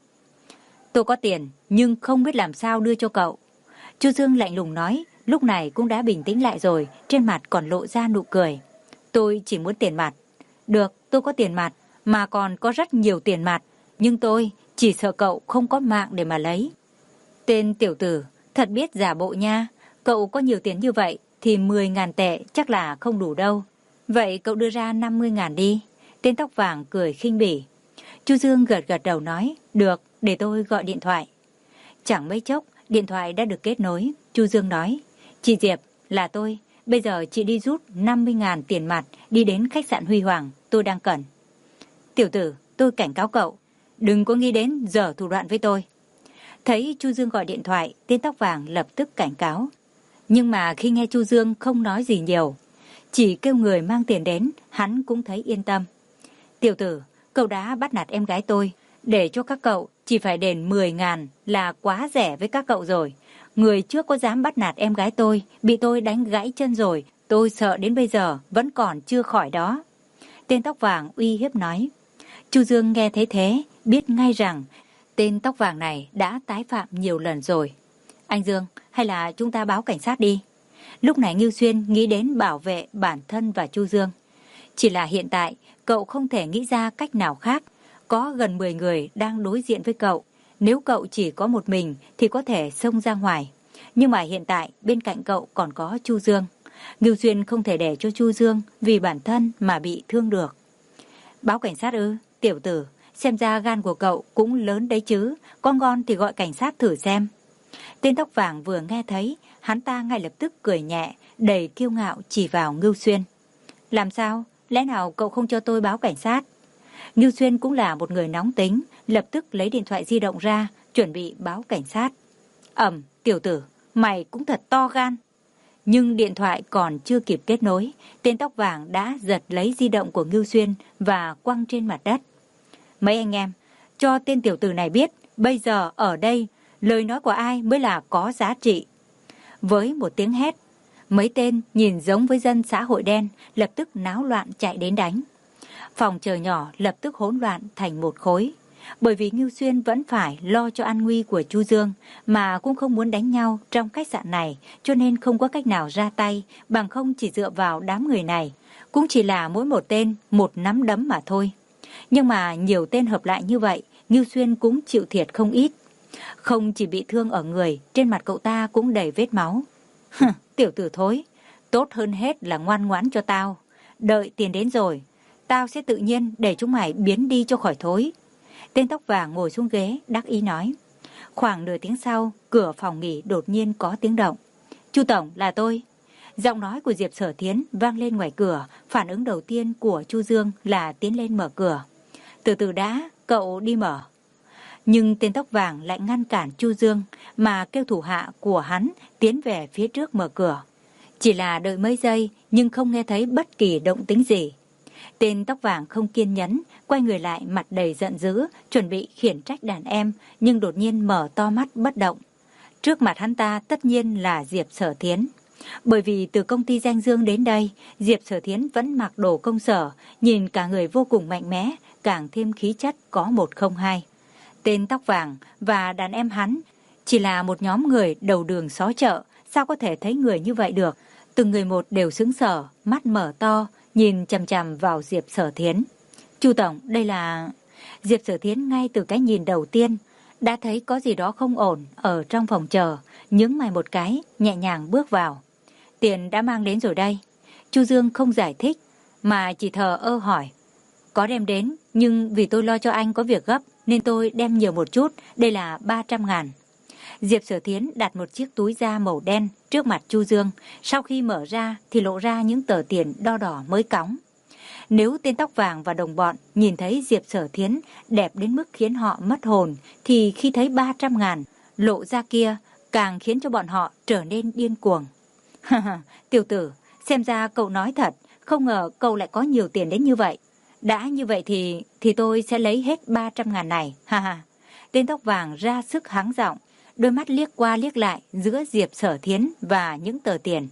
Tôi có tiền, nhưng không biết làm sao đưa cho cậu. Chu Dương lạnh lùng nói, lúc này cũng đã bình tĩnh lại rồi, trên mặt còn lộ ra nụ cười. Tôi chỉ muốn tiền mặt. Được, tôi có tiền mặt, mà còn có rất nhiều tiền mặt, nhưng tôi chỉ sợ cậu không có mạng để mà lấy. Tên tiểu tử, thật biết giả bộ nha. Cậu có nhiều tiền như vậy thì mười ngàn tệ chắc là không đủ đâu. Vậy cậu đưa ra năm mươi ngàn đi. Tên tóc vàng cười khinh bỉ. Chu Dương gật gật đầu nói, được, để tôi gọi điện thoại. Chẳng mấy chốc, điện thoại đã được kết nối. Chu Dương nói, chị Diệp, là tôi. Bây giờ chị đi rút năm mươi ngàn tiền mặt, đi đến khách sạn Huy Hoàng, tôi đang cần. Tiểu tử, tôi cảnh cáo cậu, đừng có nghĩ đến giở thủ đoạn với tôi. Thấy Chu Dương gọi điện thoại, tên tóc vàng lập tức cảnh cáo. Nhưng mà khi nghe Chu Dương không nói gì nhiều, chỉ kêu người mang tiền đến, hắn cũng thấy yên tâm. Tiểu tử, cậu đã bắt nạt em gái tôi, để cho các cậu chỉ phải đền mười ngàn là quá rẻ với các cậu rồi. Người trước có dám bắt nạt em gái tôi, bị tôi đánh gãy chân rồi, tôi sợ đến bây giờ vẫn còn chưa khỏi đó. Tên tóc vàng uy hiếp nói. Chu Dương nghe thấy thế, biết ngay rằng tên tóc vàng này đã tái phạm nhiều lần rồi. Anh Dương, hay là chúng ta báo cảnh sát đi. Lúc này Ngưu Xuyên nghĩ đến bảo vệ bản thân và Chu Dương. Chỉ là hiện tại, cậu không thể nghĩ ra cách nào khác. Có gần mười người đang đối diện với cậu. Nếu cậu chỉ có một mình thì có thể xông ra ngoài. Nhưng mà hiện tại bên cạnh cậu còn có Chu Dương. Ngưu Xuyên không thể để cho Chu Dương vì bản thân mà bị thương được. Báo cảnh sát ư? Tiểu tử, xem ra gan của cậu cũng lớn đấy chứ. Con ngon thì gọi cảnh sát thử xem. Tên tóc vàng vừa nghe thấy, hắn ta ngay lập tức cười nhẹ, đầy kiêu ngạo chỉ vào Ngưu Xuyên. Làm sao? Lẽ nào cậu không cho tôi báo cảnh sát? Ngưu Xuyên cũng là một người nóng tính, lập tức lấy điện thoại di động ra, chuẩn bị báo cảnh sát. Ẩm, tiểu tử, mày cũng thật to gan. Nhưng điện thoại còn chưa kịp kết nối, tên tóc vàng đã giật lấy di động của Ngưu Xuyên và quăng trên mặt đất. Mấy anh em, cho tên tiểu tử này biết, bây giờ ở đây, lời nói của ai mới là có giá trị. Với một tiếng hét, mấy tên nhìn giống với dân xã hội đen, lập tức náo loạn chạy đến đánh. Phòng chờ nhỏ lập tức hỗn loạn thành một khối. Bởi vì Ngưu Xuyên vẫn phải lo cho an nguy của Chu Dương, mà cũng không muốn đánh nhau trong khách sạn này, cho nên không có cách nào ra tay, bằng không chỉ dựa vào đám người này. Cũng chỉ là mỗi một tên, một nắm đấm mà thôi. Nhưng mà nhiều tên hợp lại như vậy, Ngưu Xuyên cũng chịu thiệt không ít. Không chỉ bị thương ở người, trên mặt cậu ta cũng đầy vết máu. Tiểu tử thối, tốt hơn hết là ngoan ngoãn cho tao. Đợi tiền đến rồi, tao sẽ tự nhiên để chúng mày biến đi cho khỏi thối. Tên tóc vàng ngồi xuống ghế, đắc ý nói. Khoảng nửa tiếng sau, cửa phòng nghỉ đột nhiên có tiếng động. Chu tổng, là tôi. Giọng nói của Diệp Sở Thiến vang lên ngoài cửa, phản ứng đầu tiên của Chu Dương là tiến lên mở cửa. Từ từ đã, cậu đi mở. Nhưng tên tóc vàng lại ngăn cản Chu Dương, mà kêu thủ hạ của hắn tiến về phía trước mở cửa. Chỉ là đợi mấy giây, nhưng không nghe thấy bất kỳ động tĩnh gì. Tên tóc vàng không kiên nhẫn, quay người lại mặt đầy giận dữ, chuẩn bị khiển trách đàn em, nhưng đột nhiên mở to mắt bất động. Trước mặt hắn ta tất nhiên là Diệp Sở Thiến. Bởi vì từ công ty Danh Dương đến đây, Diệp Sở Thiến vẫn mặc đồ công sở, nhìn cả người vô cùng mạnh mẽ, càng thêm khí chất có một không hai. Tên tóc vàng và đàn em hắn chỉ là một nhóm người đầu đường xó chợ, sao có thể thấy người như vậy được. Từng người một đều sững sờ, mắt mở to, nhìn chằm chằm vào Diệp Sở Thiến. Chu tổng, đây là... Diệp Sở Thiến ngay từ cái nhìn đầu tiên đã thấy có gì đó không ổn ở trong phòng chờ, nhướng mày một cái, nhẹ nhàng bước vào. Tiền đã mang đến rồi đây. Chu Dương không giải thích, mà chỉ thờ ơ hỏi. Có đem đến, nhưng vì tôi lo cho anh có việc gấp nên tôi đem nhiều một chút, đây là ba trăm ngàn. Diệp Sở Thiến đặt một chiếc túi da màu đen trước mặt Chu Dương, sau khi mở ra thì lộ ra những tờ tiền đo đỏ mới cóng. Nếu tên tóc vàng và đồng bọn nhìn thấy Diệp Sở Thiến đẹp đến mức khiến họ mất hồn, thì khi thấy ba trăm ngàn lộ ra kia càng khiến cho bọn họ trở nên điên cuồng. Tiểu tử, xem ra cậu nói thật, không ngờ cậu lại có nhiều tiền đến như vậy. Đã như vậy thì thì tôi sẽ lấy hết ba trăm ngàn này. Ha ha. Tên tóc vàng ra sức hắng giọng, đôi mắt liếc qua liếc lại giữa Diệp Sở Thiến và những tờ tiền.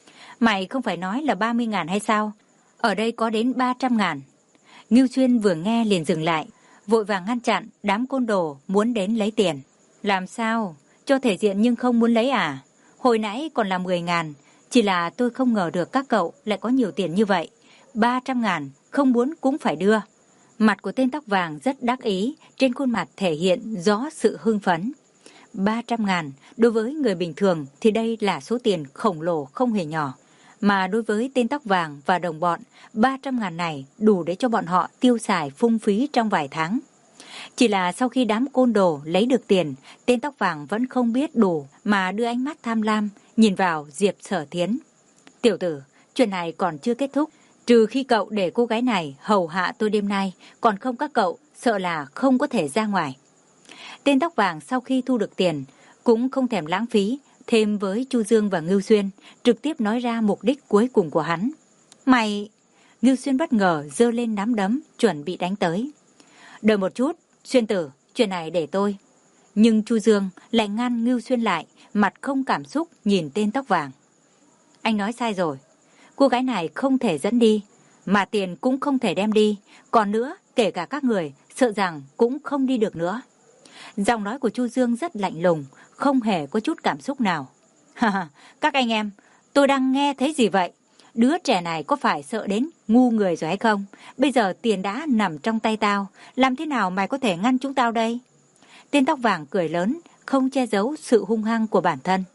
Mày không phải nói là ba mươi ngàn hay sao? Ở đây có đến ba trăm ngàn. Ngưu Xuyên vừa nghe liền dừng lại, vội vàng ngăn chặn đám côn đồ muốn đến lấy tiền. Làm sao? Cho thể diện nhưng không muốn lấy à? Hồi nãy còn là mười ngàn, chỉ là tôi không ngờ được các cậu lại có nhiều tiền như vậy. ba trăm ngàn, không muốn cũng phải đưa. Mặt của tên tóc vàng rất đắc ý, trên khuôn mặt thể hiện rõ sự hưng phấn. ba trăm ngàn, đối với người bình thường thì đây là số tiền khổng lồ không hề nhỏ. Mà đối với tên tóc vàng và đồng bọn, ba trăm ngàn này đủ để cho bọn họ tiêu xài phung phí trong vài tháng. Chỉ là sau khi đám côn đồ lấy được tiền, tên tóc vàng vẫn không biết đủ mà đưa ánh mắt tham lam, nhìn vào Diệp Sở Thiến. Tiểu tử, chuyện này còn chưa kết thúc. Trừ khi cậu để cô gái này hầu hạ tôi đêm nay, còn không các cậu sợ là không có thể ra ngoài. Tên tóc vàng sau khi thu được tiền, cũng không thèm lãng phí, thêm với Chu Dương và Ngưu Xuyên, trực tiếp nói ra mục đích cuối cùng của hắn. Mày... Ngưu Xuyên bất ngờ giơ lên nắm đấm, chuẩn bị đánh tới. Đợi một chút, Xuyên tử, chuyện này để tôi. Nhưng Chu Dương lại ngăn Ngưu Xuyên lại, mặt không cảm xúc nhìn tên tóc vàng. Anh nói sai rồi. Cô gái này không thể dẫn đi, mà tiền cũng không thể đem đi. Còn nữa, kể cả các người, sợ rằng cũng không đi được nữa. Giọng nói của Chu Dương rất lạnh lùng, không hề có chút cảm xúc nào. Ha các anh em, tôi đang nghe thấy gì vậy? Đứa trẻ này có phải sợ đến ngu người rồi hay không? Bây giờ tiền đã nằm trong tay tao, làm thế nào mày có thể ngăn chúng tao đây? Tên tóc vàng cười lớn, không che giấu sự hung hăng của bản thân.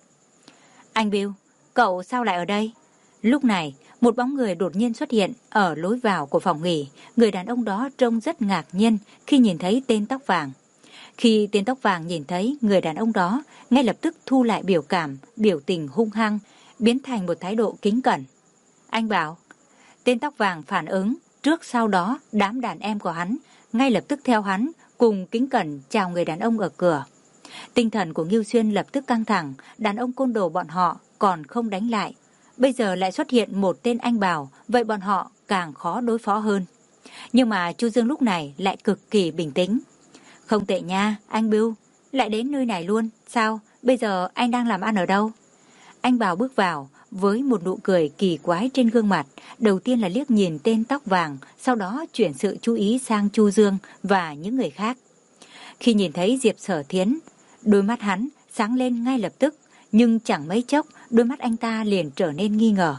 Anh Bill, cậu sao lại ở đây? Lúc này, một bóng người đột nhiên xuất hiện ở lối vào của phòng nghỉ. Người đàn ông đó trông rất ngạc nhiên khi nhìn thấy tên tóc vàng. Khi tên tóc vàng nhìn thấy người đàn ông đó, ngay lập tức thu lại biểu cảm, biểu tình hung hăng, biến thành một thái độ kính cẩn. Anh bảo, tên tóc vàng phản ứng, trước sau đó đám đàn em của hắn, ngay lập tức theo hắn, cùng kính cẩn chào người đàn ông ở cửa. Tinh thần của Ngưu Xuyên lập tức căng thẳng, đàn ông côn đồ bọn họ còn không đánh lại. Bây giờ lại xuất hiện một tên anh bảo, vậy bọn họ càng khó đối phó hơn. Nhưng mà Chu Dương lúc này lại cực kỳ bình tĩnh. Không tệ nha, anh Bill, lại đến nơi này luôn, sao? Bây giờ anh đang làm ăn ở đâu? Anh bảo bước vào với một nụ cười kỳ quái trên gương mặt, đầu tiên là liếc nhìn tên tóc vàng, sau đó chuyển sự chú ý sang Chu Dương và những người khác. Khi nhìn thấy Diệp Sở Thiến, đôi mắt hắn sáng lên ngay lập tức, nhưng chẳng mấy chốc đôi mắt anh ta liền trở nên nghi ngờ.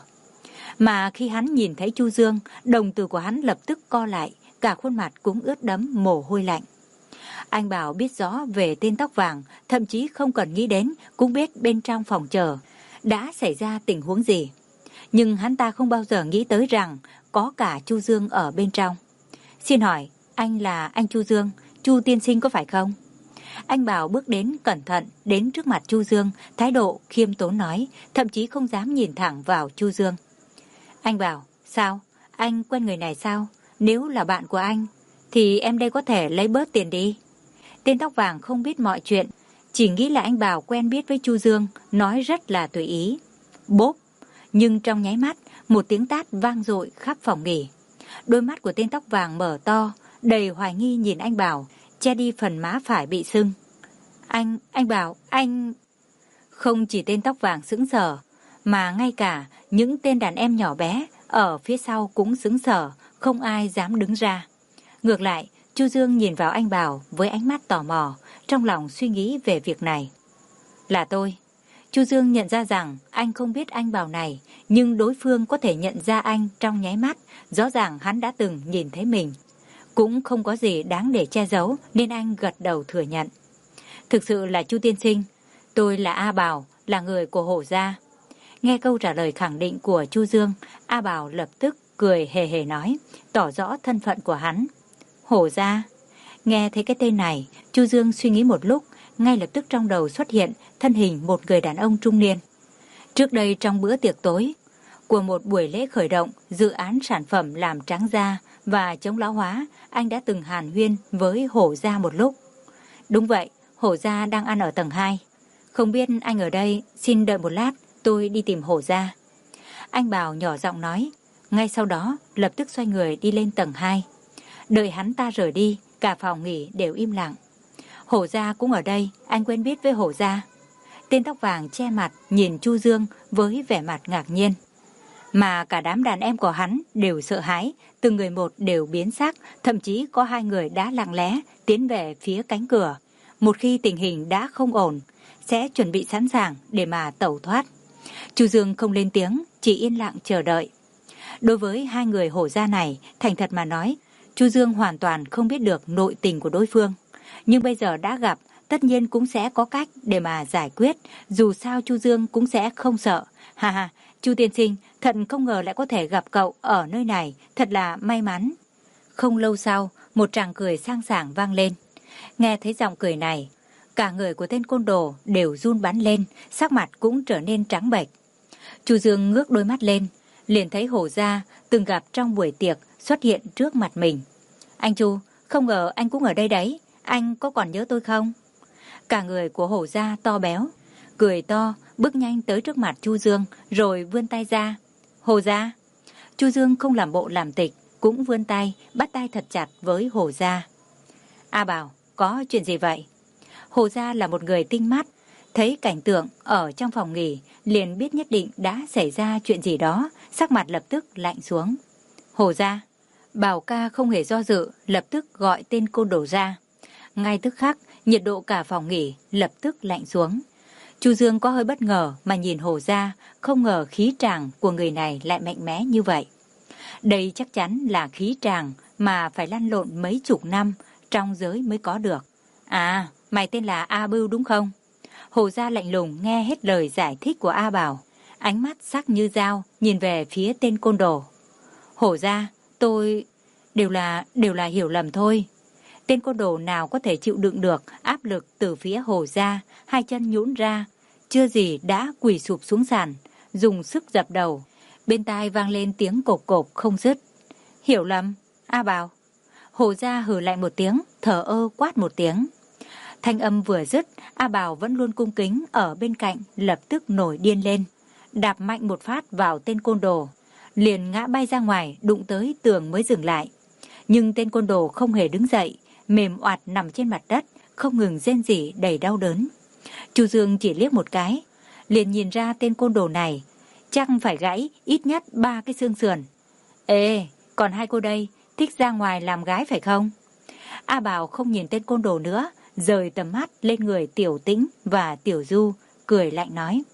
Mà khi hắn nhìn thấy Chu Dương, đồng tử của hắn lập tức co lại, cả khuôn mặt cũng ướt đẫm mồ hôi lạnh. Anh bảo biết rõ về tên tóc vàng, thậm chí không cần nghĩ đến, cũng biết bên trong phòng chờ đã xảy ra tình huống gì. Nhưng hắn ta không bao giờ nghĩ tới rằng có cả Chu Dương ở bên trong. Xin hỏi, anh là anh Chu Dương, Chu tiên sinh có phải không? Anh bảo bước đến cẩn thận đến trước mặt Chu Dương, thái độ khiêm tốn nói, thậm chí không dám nhìn thẳng vào Chu Dương. Anh bảo, sao? Anh quen người này sao? Nếu là bạn của anh, thì em đây có thể lấy bớt tiền đi. Tên tóc vàng không biết mọi chuyện, chỉ nghĩ là anh Bảo quen biết với Chu Dương, nói rất là tùy ý. Bốp! Nhưng trong nháy mắt, một tiếng tát vang dội khắp phòng nghỉ. Đôi mắt của tên tóc vàng mở to, đầy hoài nghi nhìn anh Bảo, che đi phần má phải bị sưng. Anh, anh Bảo, anh... Không chỉ tên tóc vàng sững sờ, mà ngay cả những tên đàn em nhỏ bé ở phía sau cũng sững sờ, không ai dám đứng ra. Ngược lại, Chu Dương nhìn vào anh Bảo với ánh mắt tò mò, trong lòng suy nghĩ về việc này. Là tôi. Chu Dương nhận ra rằng anh không biết anh Bảo này, nhưng đối phương có thể nhận ra anh trong nháy mắt, rõ ràng hắn đã từng nhìn thấy mình. Cũng không có gì đáng để che giấu nên anh gật đầu thừa nhận. Thực sự là Chu tiên sinh, tôi là A Bảo, là người của Hổ gia. Nghe câu trả lời khẳng định của Chu Dương, A Bảo lập tức cười hề hề nói, tỏ rõ thân phận của hắn. Hổ gia. Nghe thấy cái tên này, Chu Dương suy nghĩ một lúc, ngay lập tức trong đầu xuất hiện thân hình một người đàn ông trung niên. Trước đây trong bữa tiệc tối của một buổi lễ khởi động dự án sản phẩm làm trắng da và chống lão hóa, anh đã từng hàn huyên với Hổ gia một lúc. Đúng vậy, Hổ gia đang ăn ở tầng hai. Không biết anh ở đây, xin đợi một lát, tôi đi tìm Hổ gia. Anh Bảo nhỏ giọng nói, ngay sau đó lập tức xoay người đi lên tầng hai. Đợi hắn ta rời đi, cả phòng nghỉ đều im lặng. Hổ gia cũng ở đây, anh quen biết với Hổ gia. Tên tóc vàng che mặt nhìn Chu Dương với vẻ mặt ngạc nhiên. Mà cả đám đàn em của hắn đều sợ hãi, từng người một đều biến sắc, thậm chí có hai người đã lặng lẽ tiến về phía cánh cửa. Một khi tình hình đã không ổn, sẽ chuẩn bị sẵn sàng để mà tẩu thoát. Chu Dương không lên tiếng, chỉ yên lặng chờ đợi. Đối với hai người Hổ gia này, thành thật mà nói, Chu Dương hoàn toàn không biết được nội tình của đối phương. Nhưng bây giờ đã gặp, tất nhiên cũng sẽ có cách để mà giải quyết, dù sao Chu Dương cũng sẽ không sợ. Ha ha, Chu tiên sinh, thật không ngờ lại có thể gặp cậu ở nơi này, thật là may mắn. Không lâu sau, một tràng cười sang sảng vang lên. Nghe thấy giọng cười này, cả người của tên côn đồ đều run bắn lên, sắc mặt cũng trở nên trắng bệch. Chu Dương ngước đôi mắt lên, liền thấy Hổ gia từng gặp trong buổi tiệc xuất hiện trước mặt mình. Anh Chu, không ngờ anh cũng ở đây đấy, anh có còn nhớ tôi không? Cả người của Hổ gia to béo, cười to, bước nhanh tới trước mặt Chu Dương, rồi vươn tay ra. Hổ gia. Chu Dương không làm bộ làm tịch, cũng vươn tay, bắt tay thật chặt với Hổ gia. A Bảo, có chuyện gì vậy? Hổ gia là một người tinh mắt, thấy cảnh tượng ở trong phòng nghỉ, liền biết nhất định đã xảy ra chuyện gì đó, sắc mặt lập tức lạnh xuống. Hổ gia. Bảo ca không hề do dự, lập tức gọi tên côn đồ ra. Ngay tức khắc, nhiệt độ cả phòng nghỉ lập tức lạnh xuống. Chu Dương có hơi bất ngờ mà nhìn Hổ gia, không ngờ khí tràng của người này lại mạnh mẽ như vậy. Đây chắc chắn là khí tràng mà phải lăn lộn mấy chục năm trong giới mới có được. À, mày tên là A Bưu đúng không? Hổ gia lạnh lùng nghe hết lời giải thích của A Bảo, ánh mắt sắc như dao nhìn về phía tên côn đồ. Hổ gia, tôi đều là đều là hiểu lầm thôi. Tên côn đồ nào có thể chịu đựng được áp lực từ phía Hổ gia, hai chân nhũn ra, chưa gì đã quỳ sụp xuống sàn, dùng sức dập đầu. Bên tai vang lên tiếng cộp cộp không dứt. Hiểu lầm, A Bảo. Hổ gia hừ lạnh một tiếng, thở ơ quát một tiếng. Thanh âm vừa dứt, A Bảo vẫn luôn cung kính ở bên cạnh lập tức nổi điên lên, đạp mạnh một phát vào tên côn đồ, liền ngã bay ra ngoài, đụng tới tường mới dừng lại. Nhưng tên côn đồ không hề đứng dậy, mềm oạt nằm trên mặt đất, không ngừng rên rỉ đầy đau đớn. Chu Dương chỉ liếc một cái, liền nhìn ra tên côn đồ này chắc phải gãy ít nhất ba cái xương sườn. Ê, còn hai cô đây, thích ra ngoài làm gái phải không? A Bảo không nhìn tên côn đồ nữa, rời tầm mắt lên người Tiểu Tĩnh và Tiểu Du, cười lạnh nói.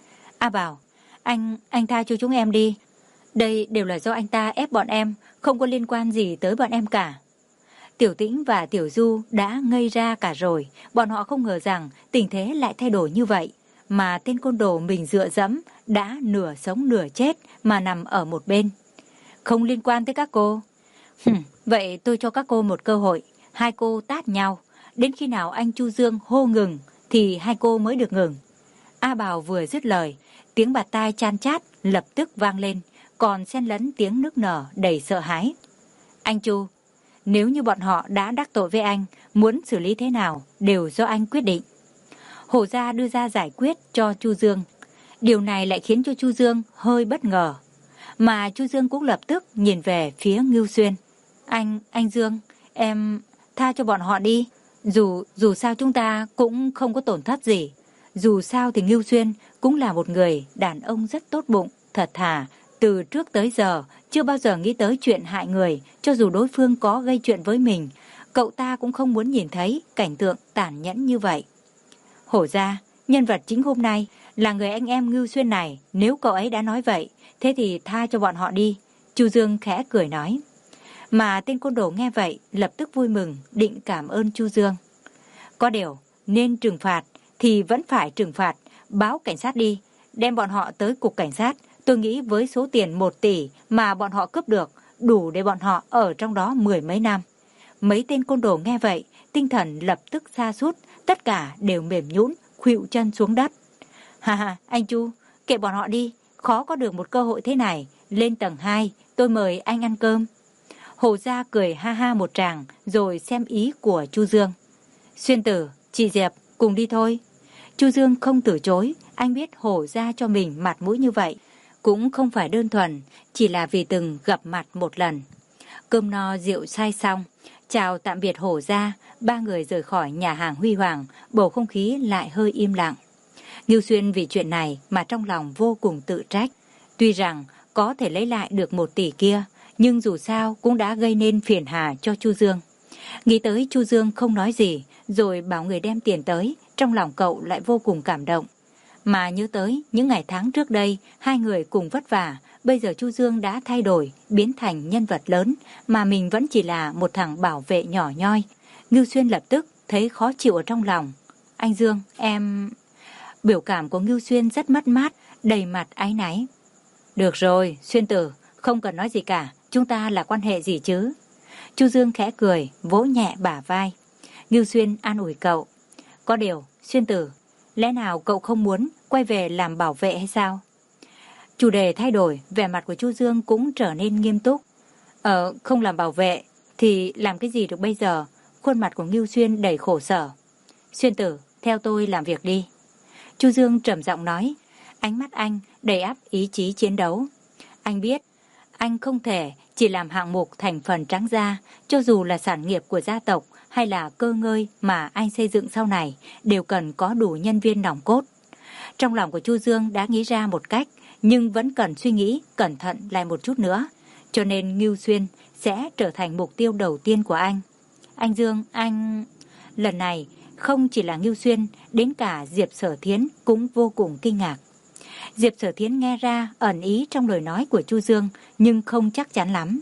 A Bảo, anh, anh tha cho chúng em đi. Đây đều là do anh ta ép bọn em, không có liên quan gì tới bọn em cả. Tiểu Tĩnh và Tiểu Du đã ngây ra cả rồi, bọn họ không ngờ rằng tình thế lại thay đổi như vậy, mà tên côn đồ mình dựa dẫm đã nửa sống nửa chết mà nằm ở một bên. Không liên quan tới các cô. Hừm, vậy tôi cho các cô một cơ hội, hai cô tát nhau, đến khi nào anh Chu Dương hô ngừng thì hai cô mới được ngừng. A Bảo vừa dứt lời, tiếng bạt tai chan chát lập tức vang lên, còn xen lẫn tiếng nức nở đầy sợ hãi. Anh Chu, nếu như bọn họ đã đắc tội với anh, muốn xử lý thế nào đều do anh quyết định. Hổ gia đưa ra giải quyết cho Chu Dương. Điều này lại khiến cho Chu Dương hơi bất ngờ. Mà Chu Dương cũng lập tức nhìn về phía Ngưu Xuyên. Anh, anh Dương, em tha cho bọn họ đi. Dù, dù sao chúng ta cũng không có tổn thất gì. Dù sao thì Ngưu Xuyên cũng là một người đàn ông rất tốt bụng, thật thà. Từ trước tới giờ chưa bao giờ nghĩ tới chuyện hại người, cho dù đối phương có gây chuyện với mình. Cậu ta cũng không muốn nhìn thấy cảnh tượng tàn nhẫn như vậy. Hổ gia, nhân vật chính hôm nay là người anh em Ngưu Xuyên này. Nếu cậu ấy đã nói vậy, thế thì tha cho bọn họ đi. Chu Dương khẽ cười nói. Mà tên côn đồ nghe vậy lập tức vui mừng, định cảm ơn Chu Dương. Có điều, nên trừng phạt thì vẫn phải trừng phạt. Báo cảnh sát đi, đem bọn họ tới cục cảnh sát, Tôi nghĩ với số tiền một tỷ mà bọn họ cướp được, đủ để bọn họ ở trong đó mười mấy năm. Mấy tên côn đồ nghe vậy, tinh thần lập tức sa sút, tất cả đều mềm nhũn, khuỵu chân xuống đất. Ha ha, anh Chu, kệ bọn họ đi, khó có được một cơ hội thế này. Lên tầng hai, tôi mời anh ăn cơm. Hổ Gia cười ha ha một tràng, rồi xem ý của Chu Dương. Xuyên Tử, chị Diệp, cùng đi thôi. Chu Dương không từ chối, anh biết Hổ Gia cho mình mặt mũi như vậy cũng không phải đơn thuần, chỉ là vì từng gặp mặt một lần. Cơm no rượu say xong, chào tạm biệt Hổ Gia, ba người rời khỏi nhà hàng Huy Hoàng, bầu không khí lại hơi im lặng. Ngưu Xuyên vì chuyện này mà trong lòng vô cùng tự trách. Tuy rằng có thể lấy lại được một tỷ kia, nhưng dù sao cũng đã gây nên phiền hà cho Chu Dương. Nghĩ tới Chu Dương không nói gì, rồi bảo người đem tiền tới, trong lòng cậu lại vô cùng cảm động. Mà nhớ tới những ngày tháng trước đây, hai người cùng vất vả, bây giờ Chu Dương đã thay đổi, biến thành nhân vật lớn, mà mình vẫn chỉ là một thằng bảo vệ nhỏ nhoi. Ngưu Xuyên lập tức thấy khó chịu ở trong lòng. Anh Dương, em... Biểu cảm của Ngưu Xuyên rất mất mát, đầy mặt áy náy. Được rồi, Xuyên Tử, không cần nói gì cả, chúng ta là quan hệ gì chứ? Chu Dương khẽ cười, vỗ nhẹ bả vai. Ngưu Xuyên an ủi cậu. Có điều, Xuyên Tử, lẽ nào cậu không muốn quay về làm bảo vệ hay sao? Chủ đề thay đổi, vẻ mặt của Chu Dương cũng trở nên nghiêm túc. Ờ, không làm bảo vệ, thì làm cái gì được bây giờ? Khuôn mặt của Ngưu Xuyên đầy khổ sở. Xuyên Tử, theo tôi làm việc đi. Chu Dương trầm giọng nói, ánh mắt anh đầy áp ý chí chiến đấu. Anh biết, anh không thể chỉ làm hạng mục thành phần trắng da, cho dù là sản nghiệp của gia tộc hay là cơ ngơi mà anh xây dựng sau này, đều cần có đủ nhân viên nòng cốt. Trong lòng của Chu Dương đã nghĩ ra một cách, nhưng vẫn cần suy nghĩ cẩn thận lại một chút nữa. Cho nên Ngưu Xuyên sẽ trở thành mục tiêu đầu tiên của anh. Anh Dương, anh... Lần này, không chỉ là Ngưu Xuyên, đến cả Diệp Sở Thiến cũng vô cùng kinh ngạc. Diệp Sở Thiến nghe ra ẩn ý trong lời nói của Chu Dương, nhưng không chắc chắn lắm.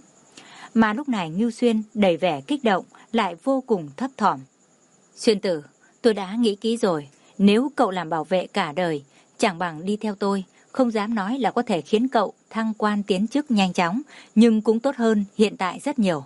Mà lúc này Ngưu Xuyên đầy vẻ kích động, lại vô cùng thấp thỏm. Xuyên Tử, tôi đã nghĩ kỹ rồi, nếu cậu làm bảo vệ cả đời, chẳng bằng đi theo tôi, không dám nói là có thể khiến cậu thăng quan tiến chức nhanh chóng, nhưng cũng tốt hơn hiện tại rất nhiều.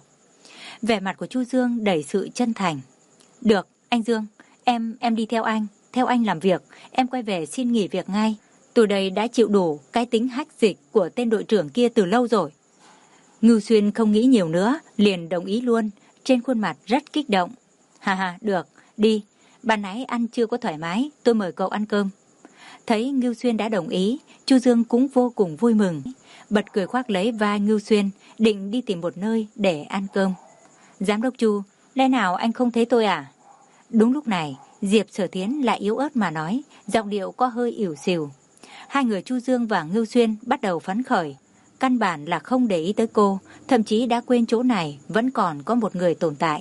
Vẻ mặt của Chu Dương đầy sự chân thành. Được, anh Dương, em em đi theo anh, theo anh làm việc, em quay về xin nghỉ việc ngay. Tôi đây đã chịu đủ cái tính hách dịch của tên đội trưởng kia từ lâu rồi. Ngưu Xuyên không nghĩ nhiều nữa, liền đồng ý luôn, trên khuôn mặt rất kích động. Ha ha, được, đi, ban nãy ăn chưa có thoải mái, tôi mời cậu ăn cơm. Thấy Ngưu Xuyên đã đồng ý, Chu Dương cũng vô cùng vui mừng, bật cười khoác lấy vai Ngưu Xuyên, định đi tìm một nơi để ăn cơm. Giám đốc Chu, lẽ nào anh không thấy tôi à? Đúng lúc này, Diệp Sở Thiến lại yếu ớt mà nói, giọng điệu có hơi ỉu xìu. Hai người Chu Dương và Ngưu Xuyên bắt đầu phấn khởi. Căn bản là không để ý tới cô, thậm chí đã quên chỗ này vẫn còn có một người tồn tại.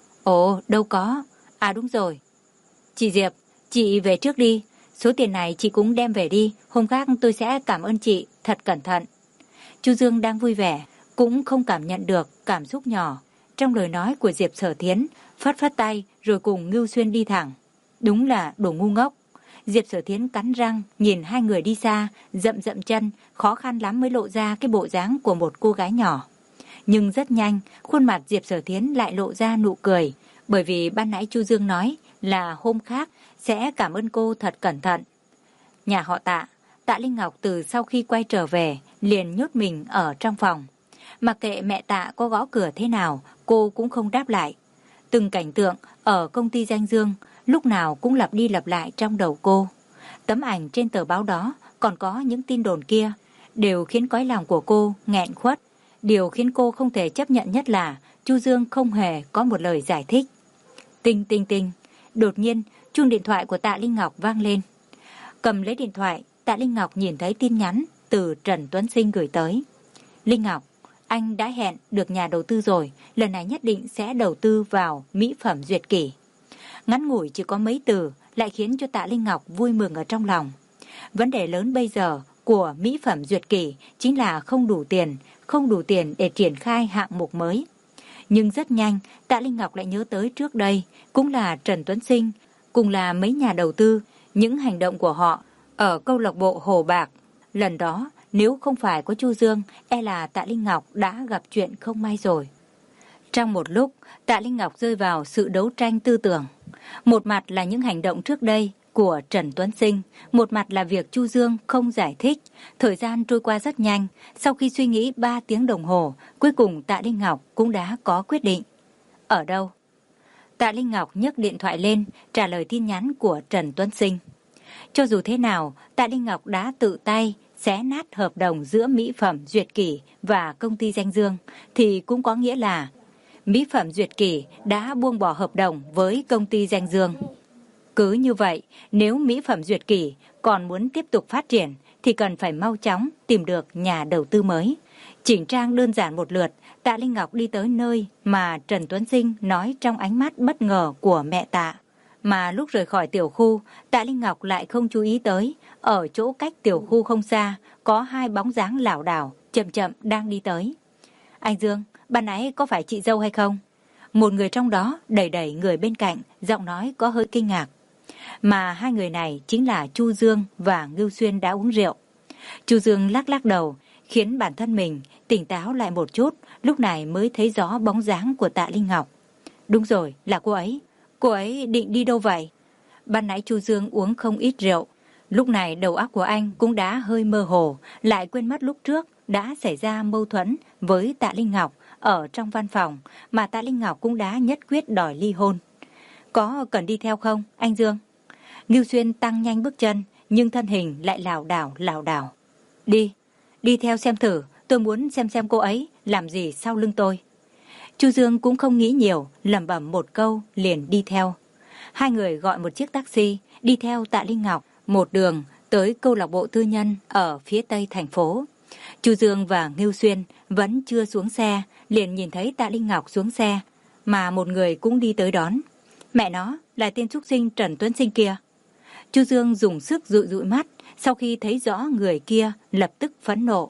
Ồ, đâu có. À đúng rồi. Chị Diệp, chị về trước đi. Số tiền này chị cũng đem về đi. Hôm khác tôi sẽ cảm ơn chị, thật cẩn thận. Chu Dương đang vui vẻ, cũng không cảm nhận được cảm xúc nhỏ trong lời nói của Diệp Sở Thiến, phất phất tay rồi cùng Ngưu Xuyên đi thẳng. Đúng là đồ ngu ngốc. Diệp Sở Thiến cắn răng, nhìn hai người đi xa, dậm dậm chân, khó khăn lắm mới lộ ra cái bộ dáng của một cô gái nhỏ. Nhưng rất nhanh, khuôn mặt Diệp Sở Thiến lại lộ ra nụ cười, bởi vì ban nãy Chu Dương nói là hôm khác sẽ cảm ơn cô thật cẩn thận. Nhà họ Tạ, Tạ Linh Ngọc từ sau khi quay trở về, liền nhốt mình ở trong phòng. Mặc kệ mẹ Tạ có gõ cửa thế nào, cô cũng không đáp lại. Từng cảnh tượng ở công ty Danh Dương, lúc nào cũng lặp đi lặp lại trong đầu cô. Tấm ảnh trên tờ báo đó, còn có những tin đồn kia, đều khiến cõi lòng của cô nghẹn khuất. Điều khiến cô không thể chấp nhận nhất là Chu Dương không hề có một lời giải thích. Tinh tinh tinh, đột nhiên chuông điện thoại của Tạ Linh Ngọc vang lên. Cầm lấy điện thoại, Tạ Linh Ngọc nhìn thấy tin nhắn từ Trần Tuấn Sinh gửi tới. Linh Ngọc, anh đã hẹn được nhà đầu tư rồi, lần này nhất định sẽ đầu tư vào mỹ phẩm Duyệt Kỷ. Ngắn ngủi chỉ có mấy từ lại khiến cho Tạ Linh Ngọc vui mừng ở trong lòng. Vấn đề lớn bây giờ của mỹ phẩm Duyệt Kỷ chính là không đủ tiền, không đủ tiền để triển khai hạng mục mới. Nhưng rất nhanh, Tạ Linh Ngọc lại nhớ tới trước đây, cũng là Trần Tuấn Sinh, cùng là mấy nhà đầu tư, những hành động của họ ở câu lạc bộ Hồ Bạc. Lần đó, nếu không phải có Chu Dương, e là Tạ Linh Ngọc đã gặp chuyện không may rồi. Trong một lúc, Tạ Linh Ngọc rơi vào sự đấu tranh tư tưởng. Một mặt là những hành động trước đây của Trần Tuấn Sinh, một mặt là việc Chu Dương không giải thích. Thời gian trôi qua rất nhanh, sau khi suy nghĩ ba tiếng đồng hồ, cuối cùng Tạ Linh Ngọc cũng đã có quyết định. Ở đâu? Tạ Linh Ngọc nhấc điện thoại lên, trả lời tin nhắn của Trần Tuấn Sinh. Cho dù thế nào, Tạ Linh Ngọc đã tự tay xé nát hợp đồng giữa Mỹ Phẩm Duyệt Kỷ và công ty Danh Dương, thì cũng có nghĩa là Mỹ Phẩm Duyệt Kỷ đã buông bỏ hợp đồng với công ty Danh Dương. Cứ như vậy, nếu Mỹ Phẩm Duyệt Kỷ còn muốn tiếp tục phát triển thì cần phải mau chóng tìm được nhà đầu tư mới. Chỉnh trang đơn giản một lượt, Tạ Linh Ngọc đi tới nơi mà Trần Tuấn Sinh nói trong ánh mắt bất ngờ của mẹ Tạ. Mà lúc rời khỏi tiểu khu, Tạ Linh Ngọc lại không chú ý tới, ở chỗ cách tiểu khu không xa, có hai bóng dáng lảo đảo, chậm chậm đang đi tới. Anh Dương, ban nãy có phải chị dâu hay không? Một người trong đó đẩy đẩy người bên cạnh, giọng nói có hơi kinh ngạc. Mà hai người này chính là Chu Dương và Ngưu Xuyên đã uống rượu. Chu Dương lắc lắc đầu, khiến bản thân mình tỉnh táo lại một chút, lúc này mới thấy rõ bóng dáng của Tạ Linh Ngọc. Đúng rồi, là cô ấy. Cô ấy định đi đâu vậy? Ban nãy Chu Dương uống không ít rượu. Lúc này đầu óc của anh cũng đã hơi mơ hồ, lại quên mất lúc trước đã xảy ra mâu thuẫn với Tạ Linh Ngọc ở trong văn phòng, mà Tạ Linh Ngọc cũng đã nhất quyết đòi ly hôn. Có cần đi theo không, anh Dương? Ngưu Xuyên tăng nhanh bước chân, nhưng thân hình lại lảo đảo lảo đảo. Đi, đi theo xem thử, tôi muốn xem xem cô ấy làm gì sau lưng tôi. Chu Dương cũng không nghĩ nhiều, lẩm bẩm một câu liền đi theo. Hai người gọi một chiếc taxi, đi theo Tạ Linh Ngọc một đường tới câu lạc bộ tư nhân ở phía tây thành phố. Chu Dương và Ngưu Xuyên vẫn chưa xuống xe, liền nhìn thấy Tạ Linh Ngọc xuống xe, mà một người cũng đi tới đón. Mẹ nó, là tên trúc sinh Trần Tuấn Sinh kia. Chu Dương dùng sức dụi dụi mắt, sau khi thấy rõ người kia lập tức phẫn nộ.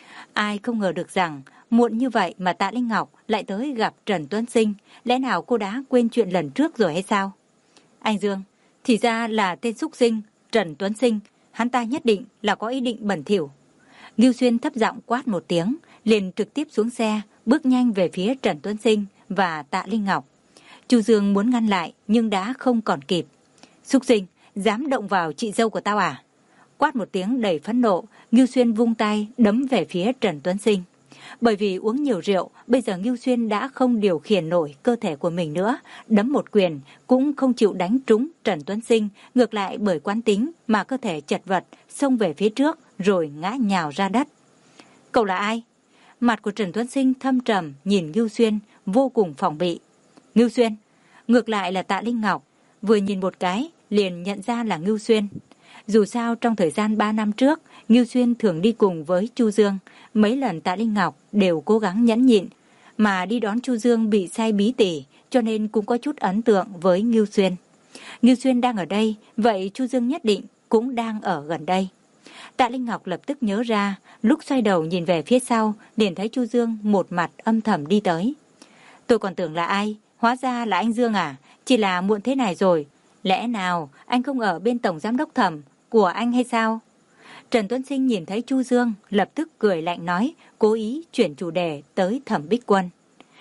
Ai không ngờ được rằng muộn như vậy mà Tạ Linh Ngọc lại tới gặp Trần Tuấn Sinh, lẽ nào cô đã quên chuyện lần trước rồi hay sao? Anh Dương, thì ra là tên trúc sinh Trần Tuấn Sinh, hắn ta nhất định là có ý định bẩn thỉu. Ngưu Xuyên thấp giọng quát một tiếng, liền trực tiếp xuống xe, bước nhanh về phía Trần Tuấn Sinh và Tạ Linh Ngọc. Chu Dương muốn ngăn lại nhưng đã không còn kịp. Trúc sinh, dám động vào chị dâu của tao à? Quát một tiếng đầy phẫn nộ, Ngưu Xuyên vung tay đấm về phía Trần Tuấn Sinh. Bởi vì uống nhiều rượu, bây giờ Ngưu Xuyên đã không điều khiển nổi cơ thể của mình nữa, đấm một quyền cũng không chịu đánh trúng Trần Tuấn Sinh, ngược lại bởi quán tính mà cơ thể chật vật xông về phía trước rồi ngã nhào ra đất. Cậu là ai? Mặt của Trần Tuấn Sinh thâm trầm nhìn Ngưu Xuyên vô cùng phòng bị. Ngưu Xuyên, ngược lại là Tạ Linh Ngọc, vừa nhìn một cái liền nhận ra là Ngưu Xuyên. Dù sao trong thời gian ba năm trước, Ngưu Xuyên thường đi cùng với Chu Dương, mấy lần Tạ Linh Ngọc đều cố gắng nhẫn nhịn, mà đi đón Chu Dương bị sai bí tỉ, cho nên cũng có chút ấn tượng với Ngưu Xuyên. Ngưu Xuyên đang ở đây, vậy Chu Dương nhất định cũng đang ở gần đây. Tạ Linh Ngọc lập tức nhớ ra, lúc xoay đầu nhìn về phía sau, liền thấy Chu Dương một mặt âm thầm đi tới. Tôi còn tưởng là ai, hóa ra là anh Dương à, chỉ là muộn thế này rồi. Lẽ nào anh không ở bên tổng giám đốc Thẩm của anh hay sao? Trần Tuấn Sinh nhìn thấy Chu Dương, lập tức cười lạnh nói, cố ý chuyển chủ đề tới Thẩm Bích Quân.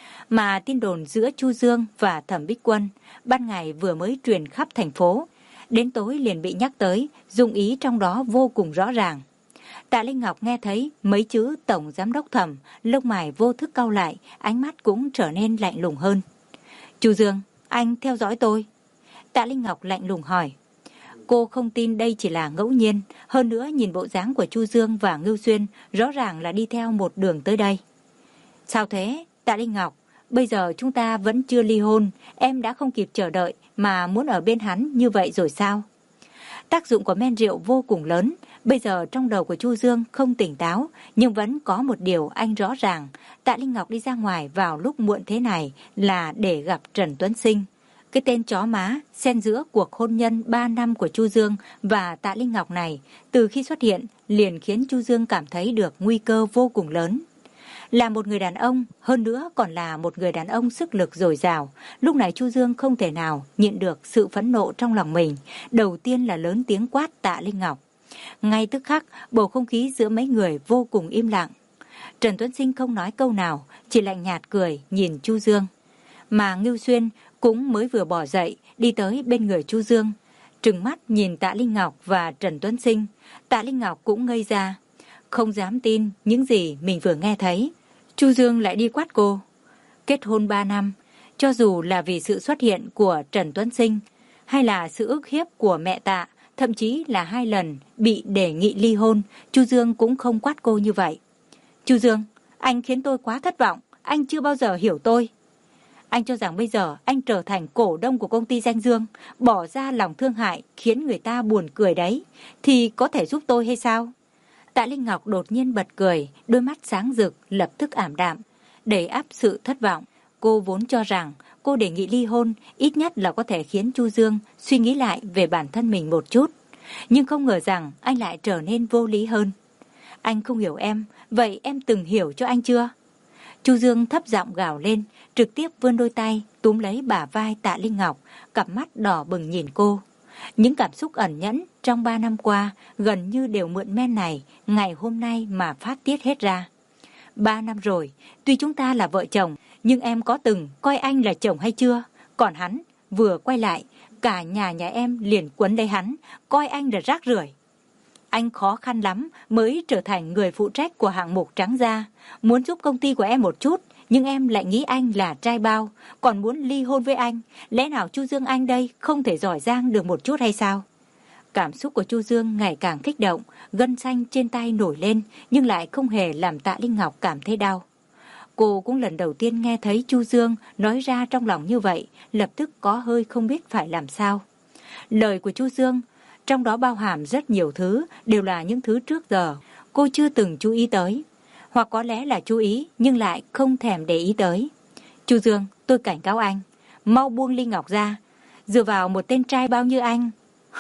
Mà tin đồn giữa Chu Dương và Thẩm Bích Quân ban ngày vừa mới truyền khắp thành phố, đến tối liền bị nhắc tới, dụng ý trong đó vô cùng rõ ràng. Tạ Linh Ngọc nghe thấy mấy chữ tổng giám đốc Thẩm, lông mày vô thức cau lại, ánh mắt cũng trở nên lạnh lùng hơn. Chu Dương, anh theo dõi tôi. Tạ Linh Ngọc lạnh lùng hỏi. Cô không tin đây chỉ là ngẫu nhiên, hơn nữa nhìn bộ dáng của Chu Dương và Ngưu Xuyên rõ ràng là đi theo một đường tới đây. Sao thế, Tạ Linh Ngọc, bây giờ chúng ta vẫn chưa ly hôn, em đã không kịp chờ đợi mà muốn ở bên hắn như vậy rồi sao? Tác dụng của men rượu vô cùng lớn, bây giờ trong đầu của Chu Dương không tỉnh táo, nhưng vẫn có một điều anh rõ ràng, Tạ Linh Ngọc đi ra ngoài vào lúc muộn thế này là để gặp Trần Tuấn Sinh. Cái tên chó má xen giữa cuộc hôn nhân ba năm của Chu Dương và Tạ Linh Ngọc này, từ khi xuất hiện liền khiến Chu Dương cảm thấy được nguy cơ vô cùng lớn. Là một người đàn ông, hơn nữa còn là một người đàn ông sức lực dồi dào, lúc này Chu Dương không thể nào nhịn được sự phẫn nộ trong lòng mình, đầu tiên là lớn tiếng quát Tạ Linh Ngọc. Ngay tức khắc, bầu không khí giữa mấy người vô cùng im lặng. Trần Tuấn Sinh không nói câu nào, chỉ lạnh nhạt cười nhìn Chu Dương. Mà Ngưu Xuyên cũng mới vừa bỏ dậy, đi tới bên người Chu Dương, trừng mắt nhìn Tạ Linh Ngọc và Trần Tuấn Sinh. Tạ Linh Ngọc cũng ngây ra, không dám tin những gì mình vừa nghe thấy. Chu Dương lại đi quát cô. Kết hôn ba năm, cho dù là vì sự xuất hiện của Trần Tuấn Sinh, hay là sự ức hiếp của mẹ Tạ, thậm chí là hai lần bị đề nghị ly hôn, Chu Dương cũng không quát cô như vậy. Chu Dương, anh khiến tôi quá thất vọng, anh chưa bao giờ hiểu tôi. Anh cho rằng bây giờ anh trở thành cổ đông của công ty Danh Dương, bỏ ra lòng thương hại khiến người ta buồn cười đấy, thì có thể giúp tôi hay sao? Tạ Linh Ngọc đột nhiên bật cười, đôi mắt sáng rực lập tức ảm đạm, đầy áp sự thất vọng. Cô vốn cho rằng cô đề nghị ly hôn ít nhất là có thể khiến Chu Dương suy nghĩ lại về bản thân mình một chút, nhưng không ngờ rằng anh lại trở nên vô lý hơn. Anh không hiểu em, vậy em từng hiểu cho anh chưa? Chu Dương thấp giọng gào lên, trực tiếp vươn đôi tay túm lấy bả vai Tạ Linh Ngọc, cặp mắt đỏ bừng nhìn cô. Những cảm xúc ẩn nhẫn trong ba năm qua gần như đều mượn men này ngày hôm nay mà phát tiết hết ra. Ba năm rồi, tuy chúng ta là vợ chồng, nhưng em có từng coi anh là chồng hay chưa? Còn hắn, vừa quay lại, cả nhà nhà em liền quấn lấy hắn, coi anh là rác rưởi. Anh khó khăn lắm mới trở thành người phụ trách của hạng mục Trắng Da, muốn giúp công ty của em một chút, nhưng em lại nghĩ anh là trai bao, còn muốn ly hôn với anh. Lẽ nào Chu Dương anh đây không thể giỏi giang được một chút hay sao? Cảm xúc của Chu Dương ngày càng kích động, gân xanh trên tay nổi lên, nhưng lại không hề làm Tạ Linh Ngọc cảm thấy đau. Cô cũng lần đầu tiên nghe thấy Chu Dương nói ra trong lòng như vậy, lập tức có hơi không biết phải làm sao. Lời của Chu Dương, trong đó bao hàm rất nhiều thứ, đều là những thứ trước giờ cô chưa từng chú ý tới. Hoặc có lẽ là chú ý nhưng lại không thèm để ý tới. Chu Dương, tôi cảnh cáo anh, mau buông Linh Ngọc ra. Dựa vào một tên trai bao như anh,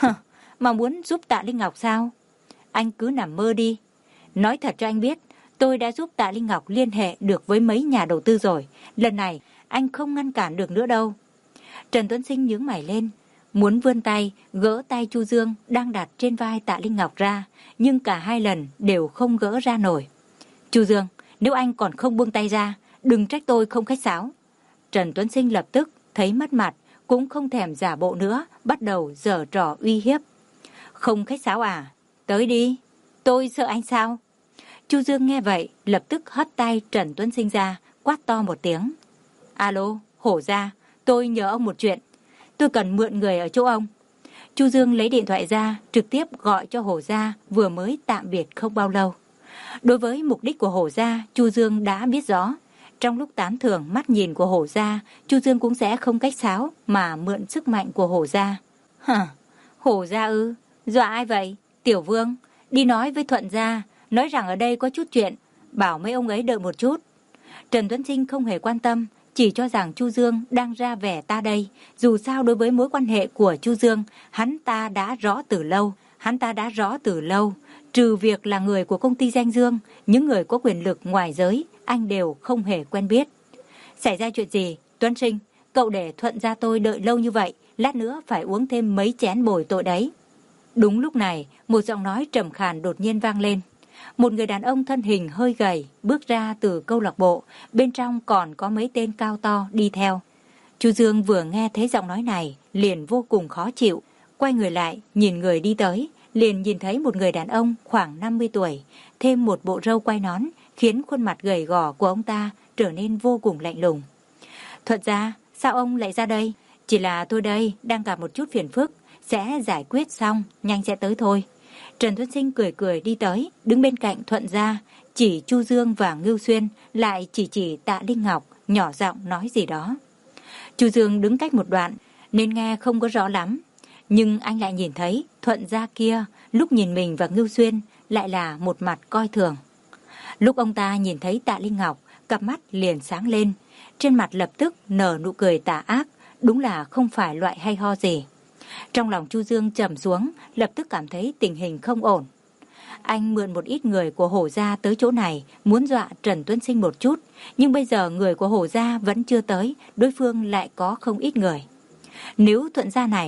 mà muốn giúp Tạ Linh Ngọc sao? Anh cứ nằm mơ đi. Nói thật cho anh biết, tôi đã giúp Tạ Linh Ngọc liên hệ được với mấy nhà đầu tư rồi. Lần này anh không ngăn cản được nữa đâu. Trần Tuấn Sinh nhướng mày lên, muốn vươn tay gỡ tay Chu Dương đang đặt trên vai Tạ Linh Ngọc ra, nhưng cả hai lần đều không gỡ ra nổi. Chu Dương, nếu anh còn không buông tay ra, đừng trách tôi không khách sáo. Trần Tuấn Sinh lập tức thấy mất mặt, cũng không thèm giả bộ nữa, bắt đầu giở trò uy hiếp. Không khách sáo à? Tới đi. Tôi sợ anh sao? Chu Dương nghe vậy, lập tức hất tay Trần Tuấn Sinh ra, quát to một tiếng. Alo, Hổ Gia, tôi nhờ ông một chuyện. Tôi cần mượn người ở chỗ ông. Chu Dương lấy điện thoại ra, trực tiếp gọi cho Hổ Gia vừa mới tạm biệt không bao lâu. Đối với mục đích của Hổ Gia, Chu Dương đã biết rõ. Trong lúc tán thưởng mắt nhìn của Hổ Gia, Chu Dương cũng sẽ không cách sáo mà mượn sức mạnh của Hổ Gia. Hả? Hổ Gia ư? Dọa ai vậy? Tiểu Vương, đi nói với Thuận Gia, nói rằng ở đây có chút chuyện, bảo mấy ông ấy đợi một chút. Trần Tuấn Sinh không hề quan tâm, chỉ cho rằng Chu Dương đang ra vẻ ta đây. Dù sao đối với mối quan hệ của Chu Dương, hắn ta đã rõ từ lâu, hắn ta đã rõ từ lâu. Trừ việc là người của công ty Danh Dương, những người có quyền lực ngoài giới, anh đều không hề quen biết. Xảy ra chuyện gì? Tuấn Sinh, cậu để Thuận Gia tôi đợi lâu như vậy, lát nữa phải uống thêm mấy chén bồi tội đấy. Đúng lúc này, một giọng nói trầm khàn đột nhiên vang lên. Một người đàn ông thân hình hơi gầy bước ra từ câu lạc bộ, bên trong còn có mấy tên cao to đi theo. Chu Dương vừa nghe thấy giọng nói này, liền vô cùng khó chịu, quay người lại nhìn người đi tới, liền nhìn thấy một người đàn ông khoảng năm mươi tuổi, thêm một bộ râu quai nón, khiến khuôn mặt gầy gò của ông ta trở nên vô cùng lạnh lùng. Thuận Gia, sao ông lại ra đây? Chỉ là tôi đây đang gặp một chút phiền phức, sẽ giải quyết xong, nhanh sẽ tới thôi. Trần Tuấn Sinh cười cười đi tới, đứng bên cạnh Thuận Gia, chỉ Chu Dương và Ngưu Xuyên, lại chỉ chỉ Tạ Linh Ngọc, nhỏ giọng nói gì đó. Chu Dương đứng cách một đoạn, nên nghe không có rõ lắm, nhưng anh lại nhìn thấy Thuận Gia kia, lúc nhìn mình và Ngưu Xuyên, lại là một mặt coi thường. Lúc ông ta nhìn thấy Tạ Linh Ngọc, cặp mắt liền sáng lên, trên mặt lập tức nở nụ cười tà ác, đúng là không phải loại hay ho gì. Trong lòng Chu Dương trầm xuống, lập tức cảm thấy tình hình không ổn. Anh mượn một ít người của Hổ Gia tới chỗ này, muốn dọa Trần Tuấn Sinh một chút, nhưng bây giờ người của Hổ Gia vẫn chưa tới, đối phương lại có không ít người. Nếu Thuận Gia này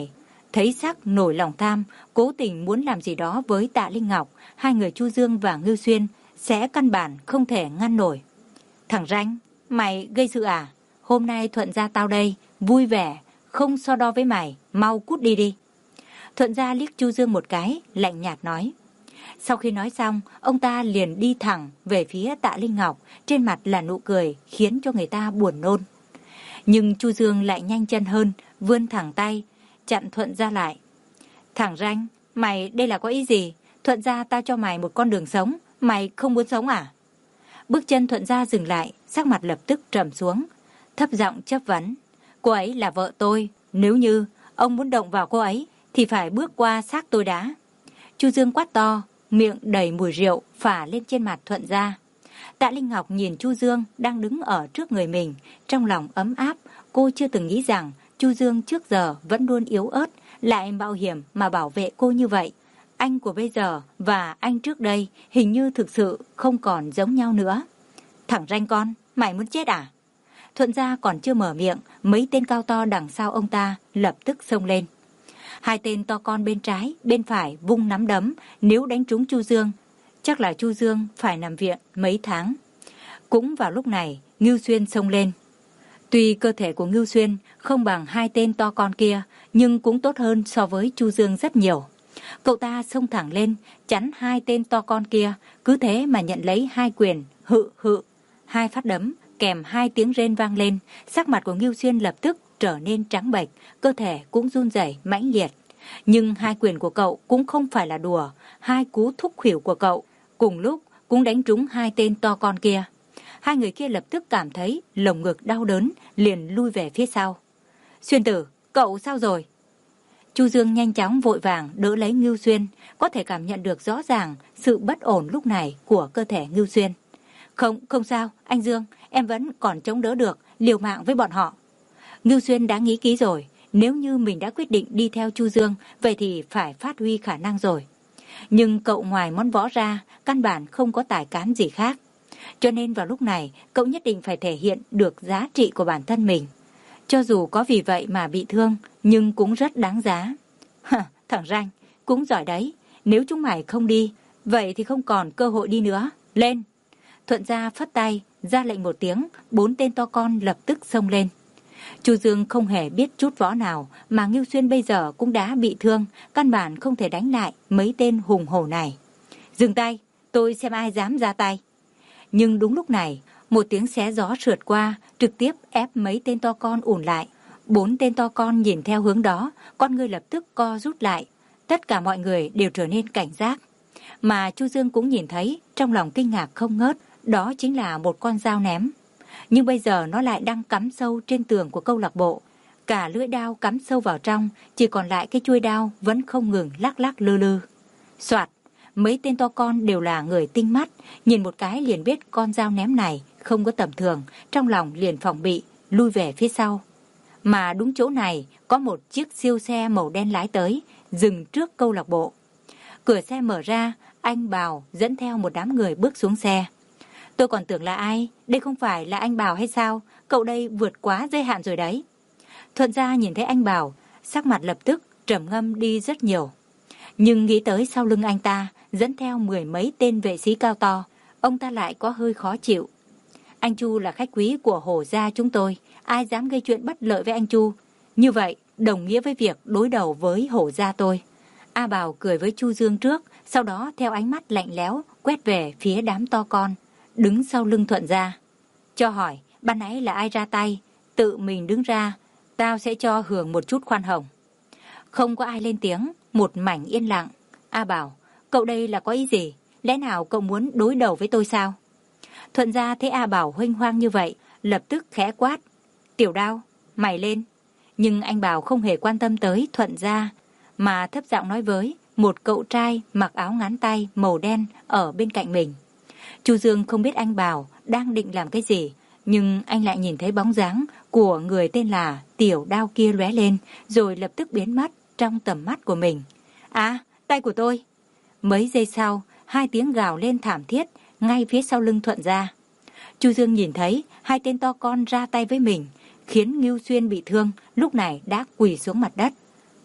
Thấy sắc nổi lòng tham, cố tình muốn làm gì đó với Tạ Linh Ngọc, hai người Chu Dương và Ngưu Xuyên sẽ căn bản không thể ngăn nổi. Thằng ranh, mày gây sự à? Hôm nay Thuận gia tao đây, vui vẻ, không so đo với mày, mau cút đi đi. Thuận gia liếc Chu Dương một cái, lạnh nhạt nói. Sau khi nói xong, ông ta liền đi thẳng về phía Tạ Linh Ngọc, trên mặt là nụ cười khiến cho người ta buồn nôn. Nhưng Chu Dương lại nhanh chân hơn, vươn thẳng tay, chặn Thuận gia lại. Thằng ranh, mày đây là có ý gì? Thuận gia tao cho mày một con đường sống, mày không muốn sống à? Bước chân Thuận gia dừng lại, sắc mặt lập tức trầm xuống, thấp giọng chất vấn. Cô ấy là vợ tôi, nếu như ông muốn động vào cô ấy thì phải bước qua xác tôi đã. Chu Dương quát to, miệng đầy mùi rượu phả lên trên mặt Thuận gia. Tạ Linh Ngọc nhìn Chu Dương đang đứng ở trước người mình, trong lòng ấm áp. Cô chưa từng nghĩ rằng Chu Dương trước giờ vẫn luôn yếu ớt, lại mạo hiểm mà bảo vệ cô như vậy. Anh của bây giờ và anh trước đây hình như thực sự không còn giống nhau nữa. Thằng ranh con, mày muốn chết à? Thuận gia còn chưa mở miệng, mấy tên cao to đằng sau ông ta lập tức xông lên. Hai tên to con bên trái, bên phải vung nắm đấm, nếu đánh trúng Chu Dương, chắc là Chu Dương phải nằm viện mấy tháng. Cũng vào lúc này, Ngưu Xuyên xông lên. Tuy cơ thể của Ngưu Xuyên không bằng hai tên to con kia, nhưng cũng tốt hơn so với Chu Dương rất nhiều. Cậu ta xông thẳng lên, chắn hai tên to con kia, cứ thế mà nhận lấy hai quyền, hự hự. Hai phát đấm, kèm hai tiếng rên vang lên, sắc mặt của Ngưu Xuyên lập tức trở nên trắng bệch, cơ thể cũng run rẩy mãnh liệt. Nhưng hai quyền của cậu cũng không phải là đùa, hai cú thúc khuỷu của cậu cùng lúc cũng đánh trúng hai tên to con kia. Hai người kia lập tức cảm thấy lồng ngực đau đớn, liền lui về phía sau. Xuyên tử, cậu sao rồi? Chu Dương nhanh chóng vội vàng đỡ lấy Ngưu Xuyên, có thể cảm nhận được rõ ràng sự bất ổn lúc này của cơ thể Ngưu Xuyên. Không, không sao, anh Dương, em vẫn còn chống đỡ được, liều mạng với bọn họ. Ngưu Xuyên đã nghĩ kỹ rồi, nếu như mình đã quyết định đi theo Chu Dương, vậy thì phải phát huy khả năng rồi. Nhưng cậu ngoài món võ ra, căn bản không có tài cán gì khác. Cho nên vào lúc này, cậu nhất định phải thể hiện được giá trị của bản thân mình. Cho dù có vì vậy mà bị thương, nhưng cũng rất đáng giá. Hả, thằng ranh, cũng giỏi đấy. Nếu chúng mày không đi, vậy thì không còn cơ hội đi nữa. Lên! Thuận gia phất tay, ra lệnh một tiếng, bốn tên to con lập tức xông lên. Chu Dương không hề biết chút võ nào, mà Ngưu Xuyên bây giờ cũng đã bị thương, căn bản không thể đánh lại mấy tên hùng hổ này. Dừng tay, tôi xem ai dám ra tay. Nhưng đúng lúc này, một tiếng xé gió sượt qua, trực tiếp ép mấy tên to con ùn lại. Bốn tên to con nhìn theo hướng đó, con người lập tức co rút lại. Tất cả mọi người đều trở nên cảnh giác. Mà Chu Dương cũng nhìn thấy, trong lòng kinh ngạc không ngớt, đó chính là một con dao ném. Nhưng bây giờ nó lại đang cắm sâu trên tường của câu lạc bộ. Cả lưỡi đao cắm sâu vào trong, chỉ còn lại cái chuôi đao vẫn không ngừng lắc lắc lư lư. Soạt, mấy tên to con đều là người tinh mắt, nhìn một cái liền biết con dao ném này không có tầm thường, trong lòng liền phòng bị, lui về phía sau. Mà đúng chỗ này có một chiếc siêu xe màu đen lái tới, dừng trước câu lạc bộ. Cửa xe mở ra, anh Bào dẫn theo một đám người bước xuống xe. Tôi còn tưởng là ai, đây không phải là anh Bào hay sao, cậu đây vượt quá giới hạn rồi đấy. Thuận gia nhìn thấy anh Bào, sắc mặt lập tức trầm ngâm đi rất nhiều. Nhưng nghĩ tới sau lưng anh ta, dẫn theo mười mấy tên vệ sĩ cao to, ông ta lại có hơi khó chịu. Anh Chu là khách quý của Hổ gia chúng tôi, ai dám gây chuyện bất lợi với anh Chu, như vậy đồng nghĩa với việc đối đầu với Hổ gia tôi. A Bào cười với Chu Dương trước, sau đó theo ánh mắt lạnh lẽo quét về phía đám to con đứng sau lưng Thuận gia. Cho hỏi, ban nãy là ai ra tay, tự mình đứng ra, tao sẽ cho hưởng một chút khoan hồng. Không có ai lên tiếng, một mảnh yên lặng. A Bảo, cậu đây là có ý gì? Lẽ nào cậu muốn đối đầu với tôi sao? Thuận gia thấy A Bảo huênh hoang như vậy, lập tức khẽ quát. Tiểu Đao, mày lên. Nhưng anh Bảo không hề quan tâm tới Thuận gia, mà thấp giọng nói với một cậu trai mặc áo ngắn tay màu đen ở bên cạnh mình. Chu Dương không biết anh Bảo đang định làm cái gì, nhưng anh lại nhìn thấy bóng dáng của người tên là Tiểu Đao kia lóe lên, rồi lập tức biến mất trong tầm mắt của mình. À, tay của tôi! Mấy giây sau, hai tiếng gào lên thảm thiết ngay phía sau lưng Thuận gia. Chu Dương nhìn thấy hai tên to con ra tay với mình, khiến Ngưu Xuyên bị thương, lúc này đã quỳ xuống mặt đất.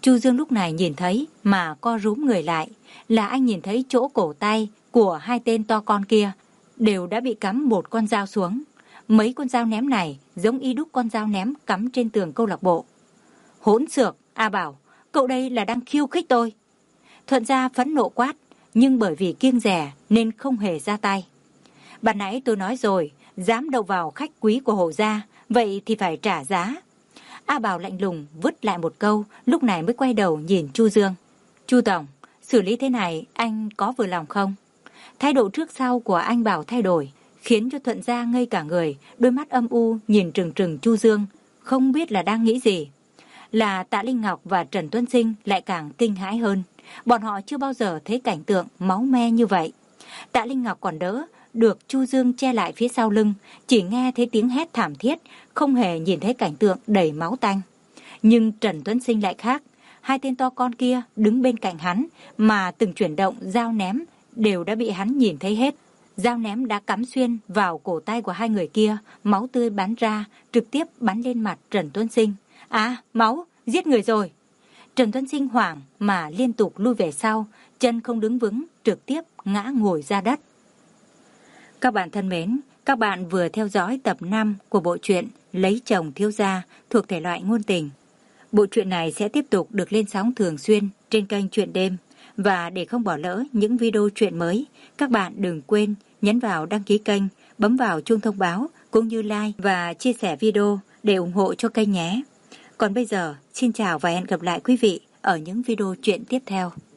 Chu Dương lúc này nhìn thấy mà co rúm người lại, là anh nhìn thấy chỗ cổ tay của hai tên to con kia đều đã bị cắm một con dao xuống. Mấy con dao ném này giống y đúc con dao ném cắm trên tường câu lạc bộ. Hỗn xược, A Bảo, cậu đây là đang khiêu khích tôi. Thuận Gia phẫn nộ quát, nhưng bởi vì kiêng dè nên không hề ra tay. Ban nãy tôi nói rồi, dám động vào khách quý của Hồ gia, vậy thì phải trả giá. A Bảo lạnh lùng vứt lại một câu, lúc này mới quay đầu nhìn Chu Dương. Chu tổng, xử lý thế này anh có vừa lòng không? Thái độ trước sau của anh Bảo thay đổi, khiến cho Thuận Gia ngây cả người, đôi mắt âm u nhìn trừng trừng Chu Dương, không biết là đang nghĩ gì. Là Tạ Linh Ngọc và Trần Tuấn Sinh lại càng kinh hãi hơn. Bọn họ chưa bao giờ thấy cảnh tượng máu me như vậy. Tạ Linh Ngọc còn đỡ, được Chu Dương che lại phía sau lưng, chỉ nghe thấy tiếng hét thảm thiết, không hề nhìn thấy cảnh tượng đầy máu tanh. Nhưng Trần Tuấn Sinh lại khác, hai tên to con kia đứng bên cạnh hắn, mà từng chuyển động dao ném đều đã bị hắn nhìn thấy hết. Dao ném đã cắm xuyên vào cổ tay của hai người kia, máu tươi bắn ra, trực tiếp bắn lên mặt Trần Tuấn Sinh. À, máu, giết người rồi. Trần Tuấn Sinh hoảng mà liên tục lui về sau, chân không đứng vững, trực tiếp ngã ngồi ra đất. Các bạn thân mến, các bạn vừa theo dõi tập năm của bộ truyện Lấy chồng thiếu gia thuộc thể loại ngôn tình. Bộ truyện này sẽ tiếp tục được lên sóng thường xuyên trên kênh Truyện Đêm. Và để không bỏ lỡ những video truyện mới, các bạn đừng quên nhấn vào đăng ký kênh, bấm vào chuông thông báo cũng như like và chia sẻ video để ủng hộ cho kênh nhé. Còn bây giờ, xin chào và hẹn gặp lại quý vị ở những video truyện tiếp theo.